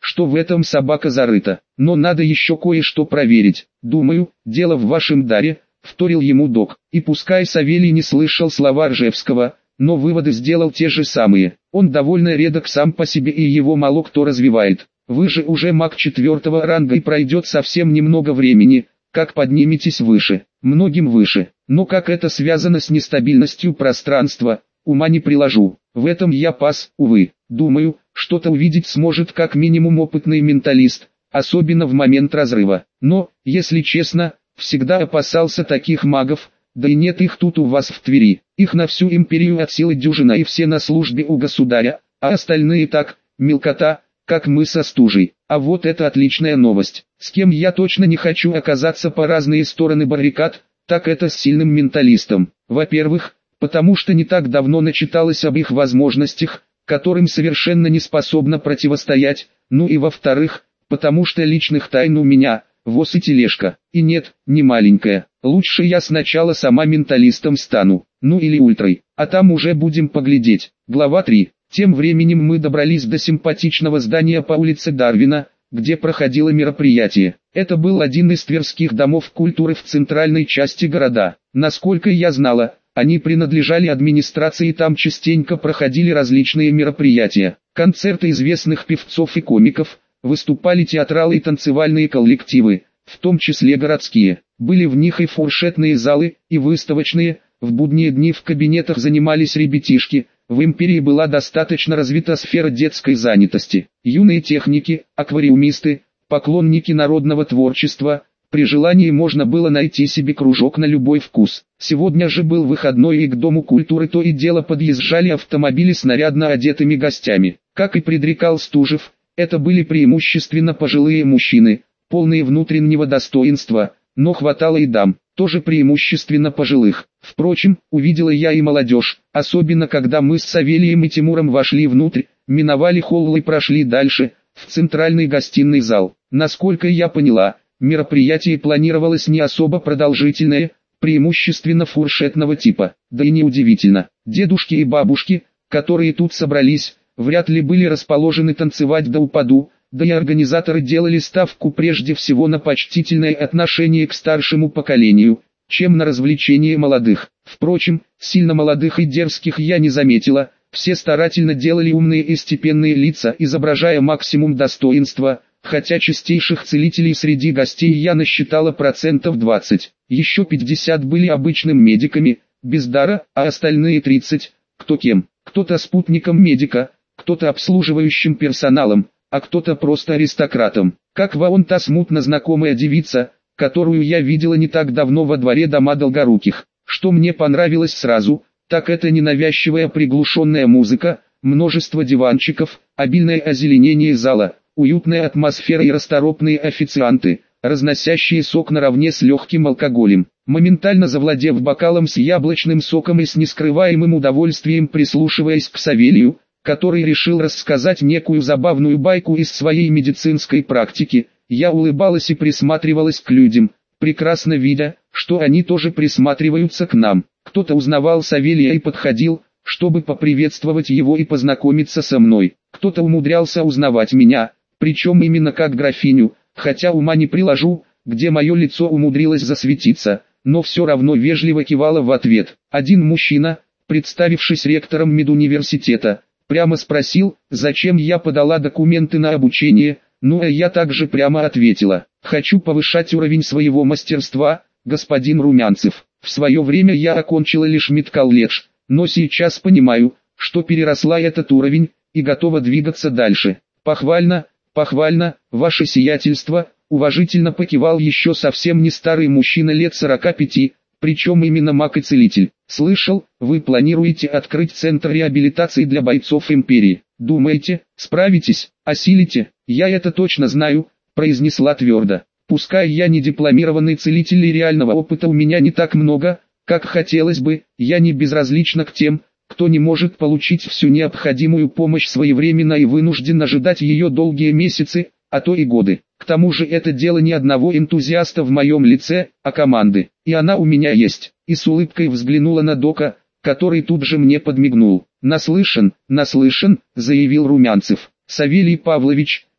что в этом собака зарыта. Но надо еще кое-что проверить. Думаю, дело в вашем даре, вторил ему док. И пускай Савелий не слышал слова Ржевского, но выводы сделал те же самые. Он довольно редок сам по себе и его мало кто развивает. Вы же уже маг 4-го ранга и пройдет совсем немного времени, как подниметесь выше, многим выше. Но как это связано с нестабильностью пространства, ума не приложу. В этом я пас, увы. Думаю, что-то увидеть сможет как минимум опытный менталист, особенно в момент разрыва. Но, если честно, всегда опасался таких магов, да и нет их тут у вас в Твери. Их на всю империю от силы дюжина и все на службе у государя, а остальные так, мелкота, как мы со Стужей. А вот это отличная новость. С кем я точно не хочу оказаться по разные стороны баррикад, так это с сильным менталистом. Во-первых, потому что не так давно начиталось об их возможностях, которым совершенно не способна противостоять, ну и во-вторых, потому что личных тайн у меня, воз и тележка, и нет, не маленькая. Лучше я сначала сама менталистом стану, ну или ультрой, а там уже будем поглядеть. Глава 3. Тем временем мы добрались до симпатичного здания по улице Дарвина, где проходило мероприятие. Это был один из тверских домов культуры в центральной части города. Насколько я знала, они принадлежали администрации и там частенько проходили различные мероприятия. Концерты известных певцов и комиков, выступали театралы и танцевальные коллективы, в том числе городские. Были в них и фуршетные залы, и выставочные, в будние дни в кабинетах занимались ребятишки. В империи была достаточно развита сфера детской занятости. Юные техники, аквариумисты, поклонники народного творчества, при желании можно было найти себе кружок на любой вкус. Сегодня же был выходной и к Дому культуры то и дело подъезжали автомобили с нарядно одетыми гостями. Как и предрекал Стужев, это были преимущественно пожилые мужчины, полные внутреннего достоинства, но хватало и дам, тоже преимущественно пожилых. Впрочем, увидела я и молодежь, особенно когда мы с Савелием и Тимуром вошли внутрь, миновали холл и прошли дальше, в центральный гостиный зал. Насколько я поняла, мероприятие планировалось не особо продолжительное, преимущественно фуршетного типа. Да и неудивительно, дедушки и бабушки, которые тут собрались, вряд ли были расположены танцевать до упаду, да и организаторы делали ставку прежде всего на почтительное отношение к старшему поколению, чем на развлечение молодых. Впрочем, сильно молодых и дерзких я не заметила, все старательно делали умные и степенные лица, изображая максимум достоинства, хотя чистейших целителей среди гостей я насчитала 20%, еще 50 были обычным медиками, без дара, а остальные 30, кто кем, кто-то спутником медика, кто-то обслуживающим персоналом, а кто-то просто аристократом. Как вон та смутно знакомая девица, которую я видела не так давно во дворе дома Долгоруких. Что мне понравилось сразу, так это ненавязчивая приглушенная музыка, множество диванчиков, обильное озеленение зала, уютная атмосфера и расторопные официанты, разносящие сок наравне с легким алкоголем. Моментально завладев бокалом с яблочным соком и с нескрываемым удовольствием прислушиваясь к Савелию, который решил рассказать некую забавную байку из своей медицинской практики, я улыбалась и присматривалась к людям, прекрасно видя, что они тоже присматриваются к нам. Кто-то узнавал Савелия и подходил, чтобы поприветствовать его и познакомиться со мной. Кто-то умудрялся узнавать меня, причем именно как графиню, хотя ума не приложу, где мое лицо умудрилось засветиться, но все равно вежливо кивало в ответ. Один мужчина, представившись ректором медуниверситета, прямо спросил, зачем я подала документы на обучение, ну а я также прямо ответила: хочу повышать уровень своего мастерства, господин Румянцев. В свое время я окончила лишь медколледж, но сейчас понимаю, что переросла этот уровень, и готова двигаться дальше. Похвально, похвально, ваше сиятельство, уважительно покивал еще совсем не старый мужчина лет 45, причем именно маг и целитель. Слышал, вы планируете открыть центр реабилитации для бойцов империи. Думаете, справитесь, осилите? Я это точно знаю, произнесла твердо. Пускай я не дипломированный целитель и реального опыта у меня не так много, как хотелось бы, я не безразлична к тем, кто не может получить всю необходимую помощь своевременно и вынужден ожидать ее долгие месяцы, а то и годы. К тому же это дело не одного энтузиаста в моем лице, а команды. И она у меня есть. И с улыбкой взглянула на Дока, который тут же мне подмигнул. Наслышан, заявил Румянцев. Савелий Павлович,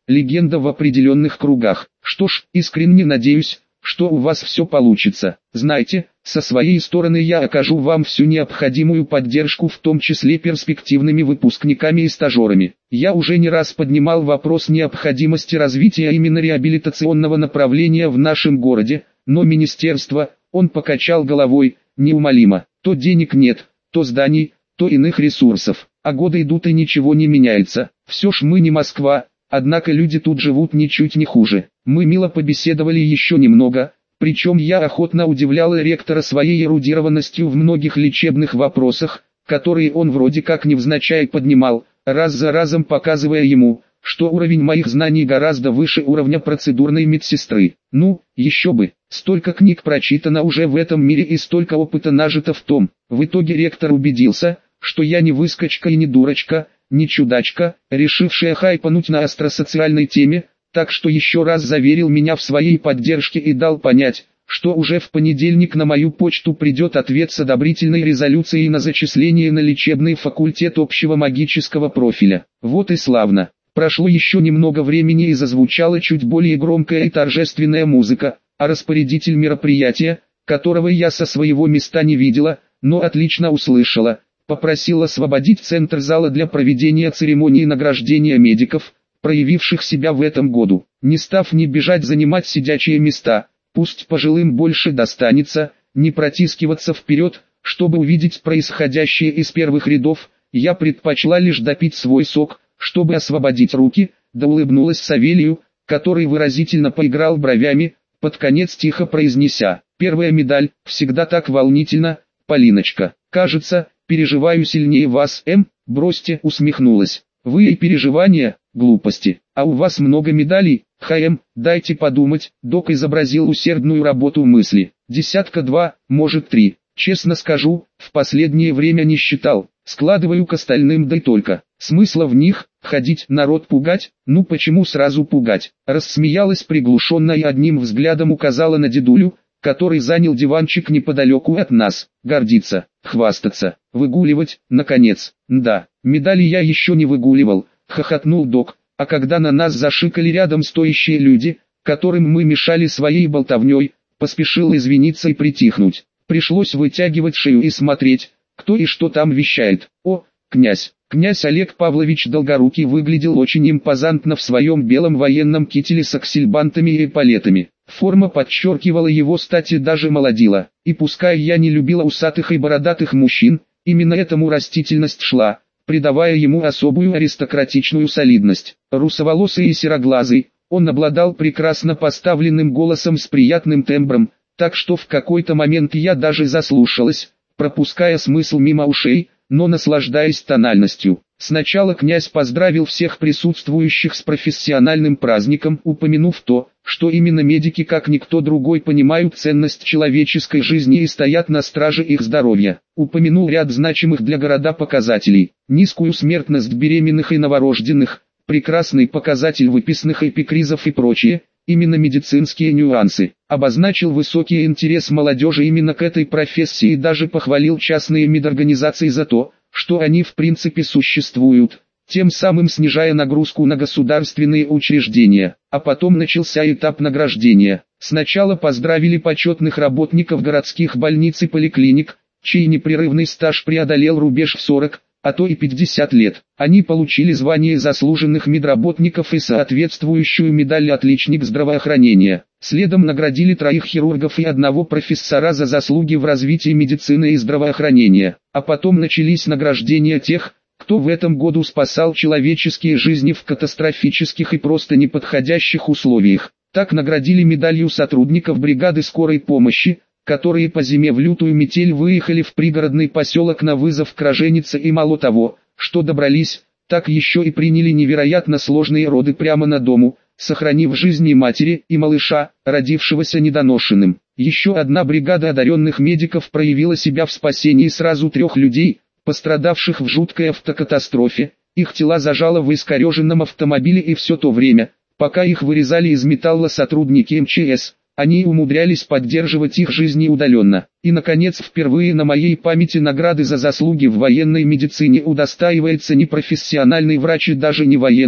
легенда в определенных кругах. Что ж, искренне надеюсь, что у вас все получится. Знаете, со своей стороны я окажу вам всю необходимую поддержку, в том числе перспективными выпускниками и стажерами. Я уже не раз поднимал вопрос необходимости развития именно реабилитационного направления в нашем городе, но министерство, он покачал головой, неумолимо. То денег нет, то зданий, то иных ресурсов, а годы идут и ничего не меняется. Все ж мы не Москва, однако люди тут живут ничуть не хуже. Мы мило побеседовали еще немного, причем я охотно удивлял ректора своей эрудированностью в многих лечебных вопросах, которые он вроде как невзначай поднимал, раз за разом показывая ему, что уровень моих знаний гораздо выше уровня процедурной медсестры. Ну, еще бы, столько книг прочитано уже в этом мире и столько опыта нажито в том. В итоге ректор убедился, что я не выскочка и не дурочка, не чудачка, решившая хайпануть на остросоциальной теме, так что еще раз заверил меня в своей поддержке и дал понять, что уже в понедельник на мою почту придет ответ с одобрительной резолюцией на зачисление на лечебный факультет общего магического профиля. Вот и славно. Прошло еще немного времени и зазвучала чуть более громкая и торжественная музыка, а распорядитель мероприятия, которого я со своего места не видела, но отлично услышала, попросил освободить центр зала для проведения церемонии награждения медиков, проявивших себя в этом году. Не став ни бежать занимать сидячие места, пусть пожилым больше достанется, не протискиваться вперед, чтобы увидеть происходящее из первых рядов, я предпочла лишь допить свой сок, чтобы освободить руки, да улыбнулась Савелию, который выразительно поиграл бровями, под конец тихо произнеся: «Первая медаль, всегда так волнительно, Полиночка. Кажется, переживаю сильнее вас, бросьте», усмехнулась. «Вы и переживания, глупости. А у вас много медалей, дайте подумать». Док изобразил усердную работу мысли. Десятка-два, может 3. Честно скажу, в последнее время не считал. Складываю к остальным, да и только. Смысла в них, ходить, народ пугать? Ну почему сразу пугать? Рассмеялась приглушенно и одним взглядом указала на дедулю, который занял диванчик неподалеку от нас. Гордиться, хвастаться, выгуливать, наконец. Да, медали я еще не выгуливал, хохотнул док, а когда на нас зашикали рядом стоящие люди, которым мы мешали своей болтовней, поспешил извиниться и притихнуть. Пришлось вытягивать шею и смотреть, кто и что там вещает. О, князь! Князь Олег Павлович Долгорукий выглядел очень импозантно в своем белом военном кителе с аксельбантами и эполетами. Форма подчеркивала его стать и даже молодила. И пускай я не любила усатых и бородатых мужчин, именно этому растительность шла, придавая ему особую аристократичную солидность. Русоволосый и сероглазый, он обладал прекрасно поставленным голосом с приятным тембром, так что в какой-то момент я даже заслушалась, пропуская смысл мимо ушей, но наслаждаясь тональностью. Сначала князь поздравил всех присутствующих с профессиональным праздником, упомянув то, что именно медики как никто другой понимают ценность человеческой жизни и стоят на страже их здоровья. Упомянул ряд значимых для города показателей: низкую смертность беременных и новорожденных, прекрасный показатель выписных эпикризов и прочее. Именно медицинские нюансы. Обозначил высокий интерес молодежи именно к этой профессии и даже похвалил частные медорганизации за то, что они в принципе существуют, тем самым снижая нагрузку на государственные учреждения. А потом начался этап награждения. Сначала поздравили почетных работников городских больниц и поликлиник, чей непрерывный стаж преодолел рубеж в 40, а то и 50 лет. Они получили звание заслуженных медработников и соответствующую медаль «Отличник здравоохранения». Следом наградили 3 хирургов и 1 профессора за заслуги в развитии медицины и здравоохранения. А потом начались награждения тех, кто в этом году спасал человеческие жизни в катастрофических и просто неподходящих условиях. Так наградили медалью сотрудников бригады скорой помощи, которые по зиме в лютую метель выехали в пригородный поселок на вызов к роженице и мало того, что добрались, так еще и приняли невероятно сложные роды прямо на дому, сохранив жизни матери и малыша, родившегося недоношенным. Еще одна бригада одаренных медиков проявила себя в спасении сразу 3 людей, пострадавших в жуткой автокатастрофе. Их тела зажало в искореженном автомобиле, и все то время, пока их вырезали из металла сотрудники МЧС, они умудрялись поддерживать их жизни удаленно. И наконец, впервые на моей памяти награды за заслуги в военной медицине удостаивается не профессиональный врач и даже не военный,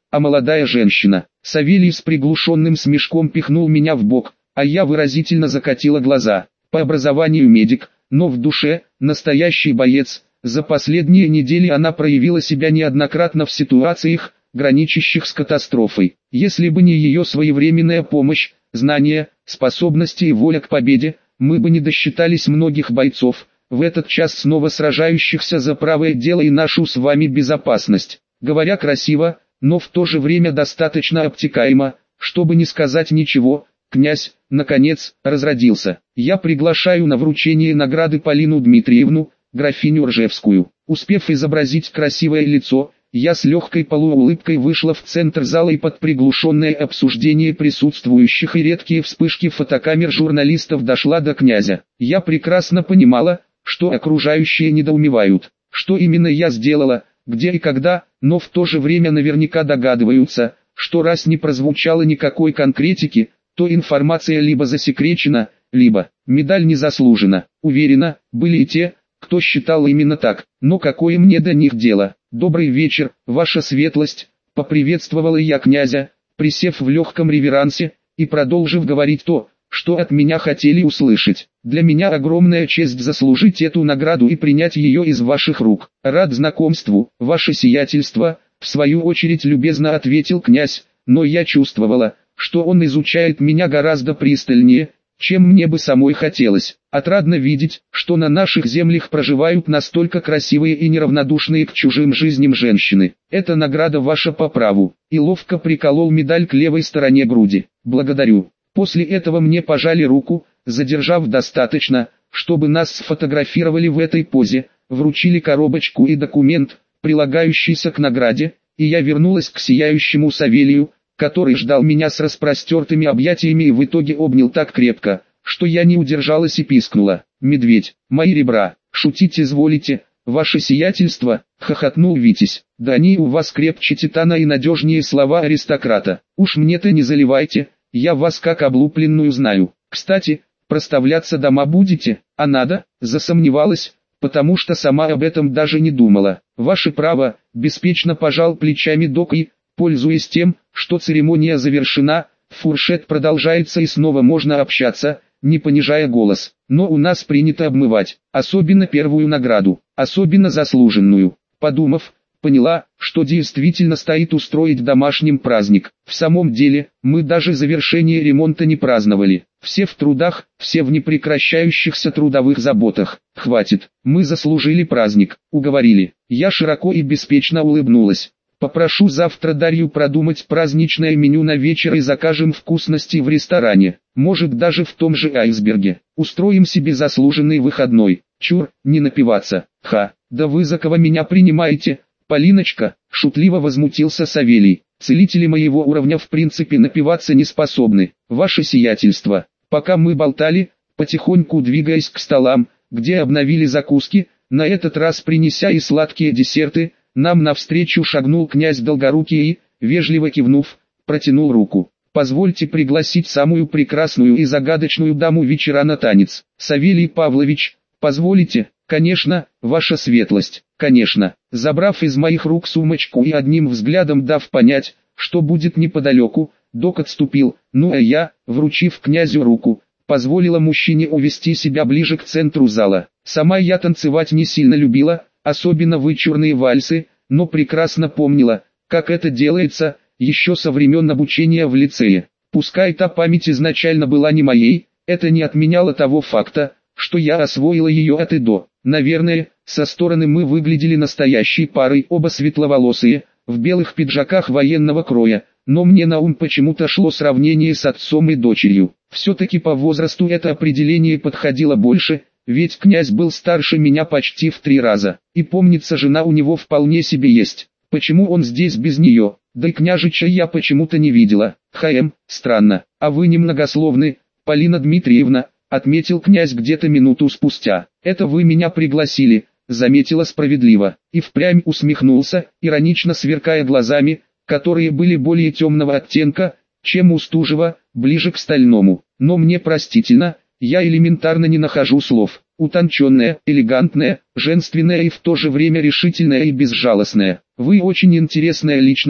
а молодая женщина. Савелий с приглушенным смешком пихнул меня в бок, а я выразительно закатила глаза. По образованию медик, но в душе настоящий боец. За последние недели она проявила себя неоднократно в ситуациях, граничащих с катастрофой. Если бы не ее своевременная помощь, знания, способности и воля к победе, мы бы не досчитались многих бойцов, в этот час снова сражающихся за правое дело и нашу с вами безопасность. Говоря красиво, но в то же время достаточно обтекаемо, чтобы не сказать ничего, князь, наконец, разродился. Я приглашаю на вручение награды Полину Дмитриевну, графиню Ржевскую. Успев изобразить красивое лицо, я с легкой полуулыбкой вышла в центр зала и под приглушенное обсуждение присутствующих и редкие вспышки фотокамер журналистов дошла до князя. Я прекрасно понимала, что окружающие недоумевают, что именно я сделала, где и когда, но в то же время наверняка догадываются, что раз не прозвучало никакой конкретики, то информация либо засекречена, либо медаль не заслужена. Уверена, были и те, кто считал именно так, но какое мне до них дело. «Добрый вечер, ваша светлость», — поприветствовала я князя, присев в легком реверансе, и продолжив говорить то, что от меня хотели услышать. «Для меня огромная честь заслужить эту награду и принять ее из ваших рук. Рад знакомству, ваше сиятельство», — в свою очередь любезно ответил князь, но я чувствовала, что он изучает меня гораздо пристальнее, чем мне бы самой хотелось. Отрадно видеть, что на наших землях проживают настолько красивые и неравнодушные к чужим жизням женщины. Это награда ваша по праву. И ловко приколол медаль к левой стороне груди. Благодарю. После этого мне пожали руку, задержав достаточно, чтобы нас сфотографировали в этой позе, вручили коробочку и документ, прилагающийся к награде, и я вернулась к сияющему Савелию, который ждал меня с распростертыми объятиями и в итоге обнял так крепко, что я не удержалась и пискнула. «Медведь, мои ребра, шутить изволите, ваше сиятельство», — хохотнул Витязь. «Да они у вас крепче титана и надежнее слова аристократа. Уж мне-то не заливайте, я вас как облупленную знаю. Кстати, проставляться дома будете, а надо?» Засомневалась, потому что сама об этом даже не думала. «Ваше право», — беспечно пожал плечами док и, пользуясь тем, что церемония завершена, фуршет продолжается и снова можно общаться, не понижая голос. Но у нас принято обмывать, особенно первую награду, особенно заслуженную. Подумав, поняла, что действительно стоит устроить домашним праздник. В самом деле, мы даже завершение ремонта не праздновали. Все в трудах, все в непрекращающихся трудовых заботах. Хватит, мы заслужили праздник, уговорили. Я широко и беспечно улыбнулась. Попрошу завтра Дарью продумать праздничное меню на вечер и закажем вкусности в ресторане. Может даже в том же айсберге. Устроим себе заслуженный выходной. Чур, не напиваться. Ха, да вы за кого меня принимаете, Полиночка? Шутливо возмутился Савелий. Целители моего уровня в принципе напиваться не способны. Ваше сиятельство. Пока мы болтали, потихоньку двигаясь к столам, где обновили закуски, на этот раз принеся и сладкие десерты, нам навстречу шагнул князь Долгорукий и, вежливо кивнув, протянул руку. «Позвольте пригласить самую прекрасную и загадочную даму вечера на танец. Савелий Павлович, позволите?» «Конечно, ваша светлость, конечно». Забрав из моих рук сумочку и одним взглядом дав понять, что будет неподалеку, док отступил, ну а я, вручив князю руку, позволила мужчине увести себя ближе к центру зала. Сама я танцевать не сильно любила, особенно вычурные вальсы, но прекрасно помнила, как это делается, еще со времен обучения в лицее. Пускай та память изначально была не моей, это не отменяло того факта, что я освоила ее от и до. Наверное, со стороны мы выглядели настоящей парой, оба светловолосые, в белых пиджаках военного кроя, но мне на ум почему-то шло сравнение с отцом и дочерью. Все-таки по возрасту это определение подходило больше, ведь князь был старше меня почти в 3 раза, и помнится, жена у него вполне себе есть. Почему он здесь без нее? Да и княжича я почему-то не видела. Странно. А вы немногословны, Полина Дмитриевна, отметил князь где-то минуту спустя. Это вы меня пригласили, заметила справедливо, и впрямь усмехнулся, иронично сверкая глазами, которые были более темного оттенка, чем у Стужева, ближе к стальному. Но мне простительно, я элементарно не нахожу слов. Утонченная, элегантная, женственная и в то же время решительная и безжалостная. Вы очень интересная личность,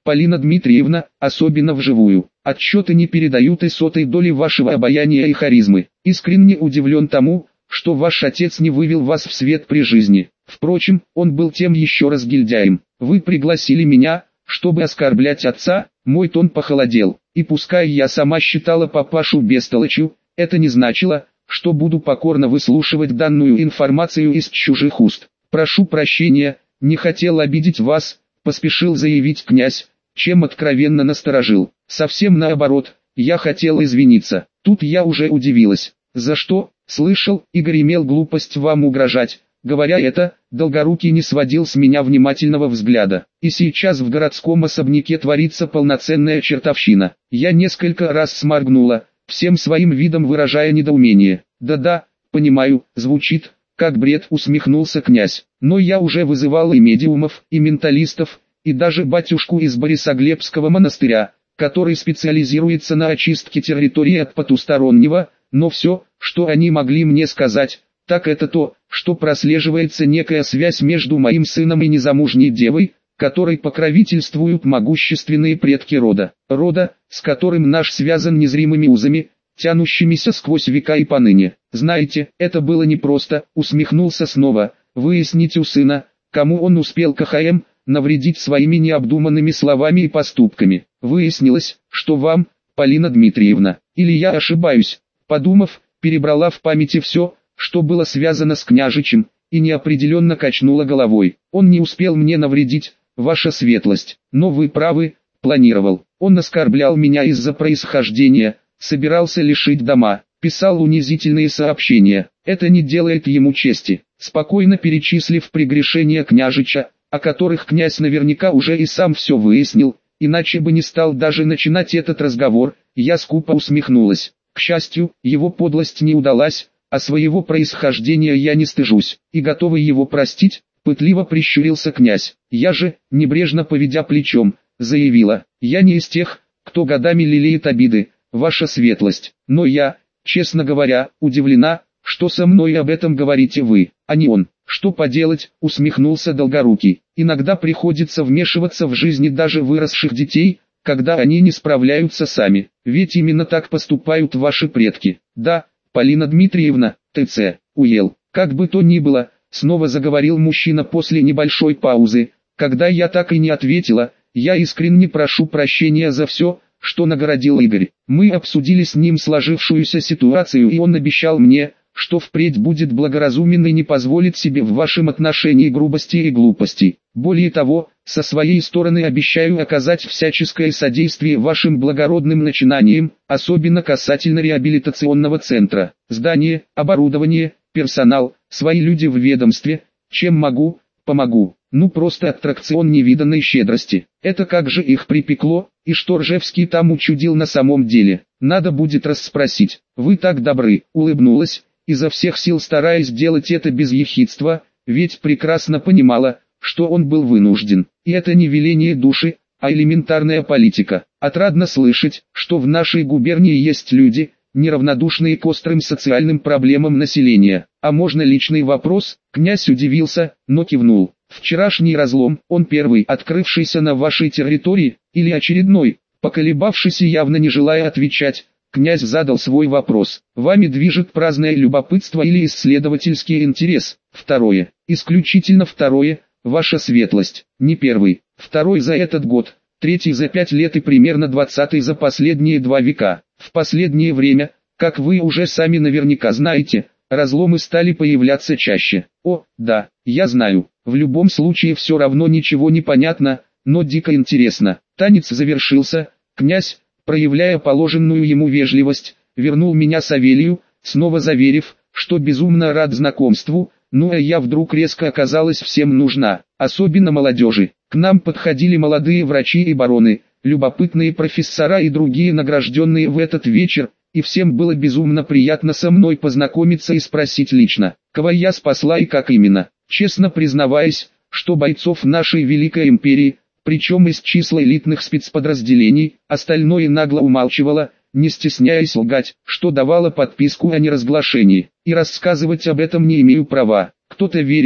Полина Дмитриевна, особенно вживую. Отчеты не передают и сотой доли вашего обаяния и харизмы. Искренне удивлен тому, что ваш отец не вывел вас в свет при жизни. Впрочем, он был тем еще разгильдяем. Вы пригласили меня, чтобы оскорблять отца, мой тон похолодел. И пускай я сама считала папашу бестолочью, это не значило, что буду покорно выслушивать данную информацию из чужих уст. Прошу прощения, не хотел обидеть вас, поспешил заявить князь, чем откровенно насторожил. Совсем наоборот, я хотел извиниться. Тут я уже удивилась. За что? Слышал, Игорь имел глупость вам угрожать. Говоря это, Долгорукий не сводил с меня внимательного взгляда. И сейчас в городском особняке творится полноценная чертовщина. Я несколько раз сморгнула, всем своим видом выражая недоумение. Да-да, понимаю, звучит как бред, усмехнулся князь. Но я уже вызывал и медиумов, и менталистов, и даже батюшку из Борисоглебского монастыря, который специализируется на очистке территории от потустороннего, но все, что они могли мне сказать, так это то, что прослеживается некая связь между моим сыном и незамужней девой, которой покровительствуют могущественные предки рода. Рода, с которым наш связан незримыми узами, тянущимися сквозь века и поныне. Знаете, это было непросто, усмехнулся снова, выяснить у сына, кому он успел КХМ навредить своими необдуманными словами и поступками. Выяснилось, что вам, Полина Дмитриевна, или я ошибаюсь, подумав, перебрала в памяти все, что было связано с княжичем, и неопределенно качнула головой. Он не успел мне навредить, ваша светлость, но вы правы, планировал. Он оскорблял меня из-за происхождения, собирался лишить дома, писал унизительные сообщения. Это не делает ему чести. Спокойно перечислив прегрешения княжича, о которых князь наверняка уже и сам все выяснил, иначе бы не стал даже начинать этот разговор, я скупо усмехнулась. К счастью, его подлость не удалась, а своего происхождения я не стыжусь, и готовый его простить, пытливо прищурился князь. Я же, небрежно поведя плечом, заявила, я не из тех, кто годами лелеет обиды, ваша светлость, но я, честно говоря, удивлена, что со мной об этом говорите вы, а не он. Что поделать, усмехнулся Долгорукий. Иногда приходится вмешиваться в жизни даже выросших детей, когда они не справляются сами. Ведь именно так поступают ваши предки. Да, Полина Дмитриевна, ТЦ, уел. Как бы то ни было, снова заговорил мужчина после небольшой паузы. Когда я так и не ответила, я искренне прошу прощения за все, что нагородил Игорь. Мы обсудили с ним сложившуюся ситуацию, и он обещал мне, что впредь будет благоразумен и не позволит себе в вашем отношении грубости и глупостей. Более того, со своей стороны обещаю оказать всяческое содействие вашим благородным начинаниям, особенно касательно реабилитационного центра. Здание, оборудование, персонал, свои люди в ведомстве. Чем могу, помогу. Ну просто аттракцион невиданной щедрости. Это как же их припекло, и что Ржевский там учудил на самом деле. Надо будет расспросить. Вы так добры, улыбнулась, изо всех сил стараясь сделать это без ехидства, ведь прекрасно понимала, что он был вынужден. И это не веление души, а элементарная политика. Отрадно слышать, что в нашей губернии есть люди, неравнодушные к острым социальным проблемам населения. А можно личный вопрос? Князь удивился, но кивнул. Вчерашний разлом, он первый, открывшийся на вашей территории, или очередной? Поколебавшись и явно не желая отвечать, князь задал свой вопрос. Вами движет праздное любопытство или исследовательский интерес? Второе. Исключительно второе, ваша светлость. Не первый. Второй за этот год. Третий за 5 лет и примерно 20-й за последние 2 века. В последнее время, как вы уже сами наверняка знаете, разломы стали появляться чаще. О, да, я знаю. В любом случае все равно ничего не понятно, но дико интересно. Танец завершился, князь, проявляя положенную ему вежливость, вернул меня Савелию, снова заверив, что безумно рад знакомству, ну а я вдруг резко оказалась всем нужна, особенно молодежи. К нам подходили молодые врачи и бароны, любопытные профессора и другие награжденные в этот вечер, и всем было безумно приятно со мной познакомиться и спросить лично, кого я спасла и как именно. Честно признаваясь, что бойцов нашей великой империи, причем из числа элитных спецподразделений, остальное нагло умалчивало, не стесняясь лгать, что давало подписку о неразглашении, и рассказывать об этом не имею права. Кто-то верил,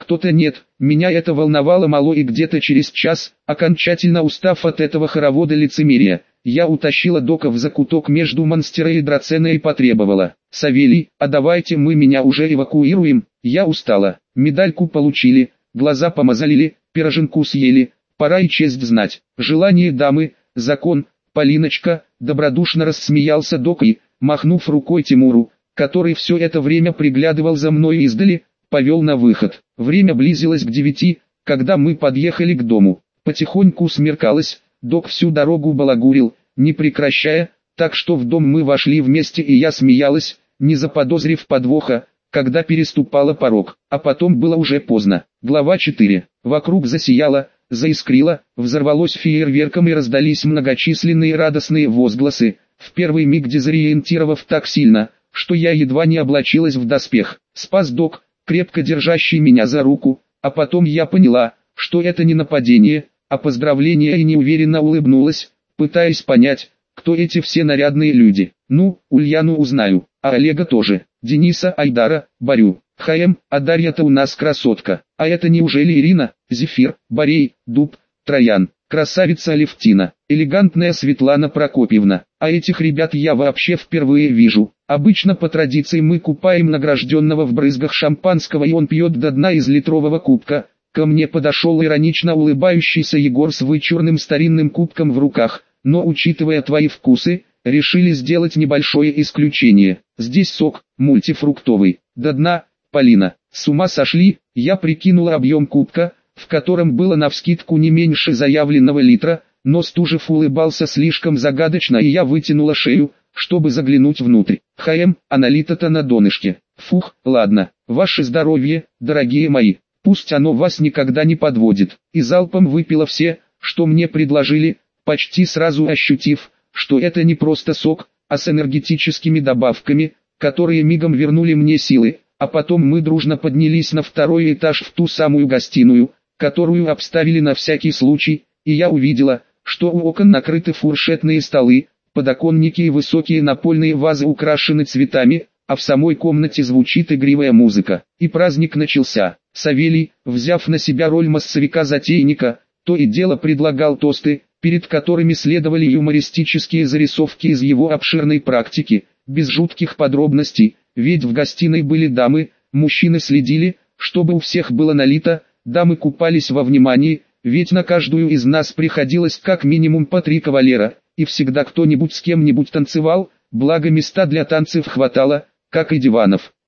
кто-то нет. Меня это волновало мало, и где-то через час, окончательно устав от этого хоровода лицемерия, я утащила Дока в закуток между Монстера и Драцена и потребовала: «Савелий, а давайте мы меня уже эвакуируем, я устала». Медальку получили, глаза помазалили, пироженку съели, пора и честь знать. Желание дамы, закон, Полиночка, добродушно рассмеялся Док и, махнув рукой Тимуру, который все это время приглядывал за мной издали, повел на выход. Время близилось к 9, когда мы подъехали к дому. Потихоньку смеркалось, Док всю дорогу балагурил, не прекращая, так что в дом мы вошли вместе, и я смеялась, не заподозрив подвоха, когда переступала порог. А потом было уже поздно. Глава 4. Вокруг засияло, заискрило, взорвалось фейерверком и раздались многочисленные радостные возгласы, в первый миг дезориентировав так сильно, что я едва не облачилась в доспех. Спас Док, крепко держащий меня за руку, а потом я поняла, что это не нападение, а поздравление, и неуверенно улыбнулась, пытаясь понять, кто эти все нарядные люди. Ну, Ульяну узнаю, а Олега тоже, Дениса, Айдара, Борю, ХМ, а Дарья-то у нас красотка. А это неужели Ирина, Зефир, Борей, Дуб, Троян, красавица Алевтина, элегантная Светлана Прокопьевна. А этих ребят я вообще впервые вижу. Обычно по традиции мы купаем награжденного в брызгах шампанского, и он пьет до дна из литрового кубка. Ко мне подошел иронично улыбающийся Егор с вычурным старинным кубком в руках, но учитывая твои вкусы, решили сделать небольшое исключение. Здесь сок, мультифруктовый, до дна. Полина, с ума сошли? Я прикинула объем кубка, в котором было навскидку не меньше заявленного литра, но Стужев улыбался слишком загадочно, и я вытянула шею, чтобы заглянуть внутрь. А налито-то на донышке. Фух, ладно, ваше здоровье, дорогие мои, пусть оно вас никогда не подводит. И залпом выпила все, что мне предложили, почти сразу ощутив, что это не просто сок, а с энергетическими добавками, которые мигом вернули мне силы. А потом мы дружно поднялись на второй этаж в ту самую гостиную, которую обставили на всякий случай, и я увидела, что у окон накрыты фуршетные столы, подоконники и высокие напольные вазы украшены цветами, а в самой комнате звучит игривая музыка. И праздник начался. Савелий, взяв на себя роль массовика-затейника, то и дело предлагал тосты, перед которыми следовали юмористические зарисовки из его обширной практики, без жутких подробностей. Ведь в гостиной были дамы, мужчины следили, чтобы у всех было налито, дамы купались во внимании, ведь на каждую из нас приходилось как минимум по 3 кавалера, и всегда кто-нибудь с кем-нибудь танцевал, благо места для танцев хватало, как и диванов.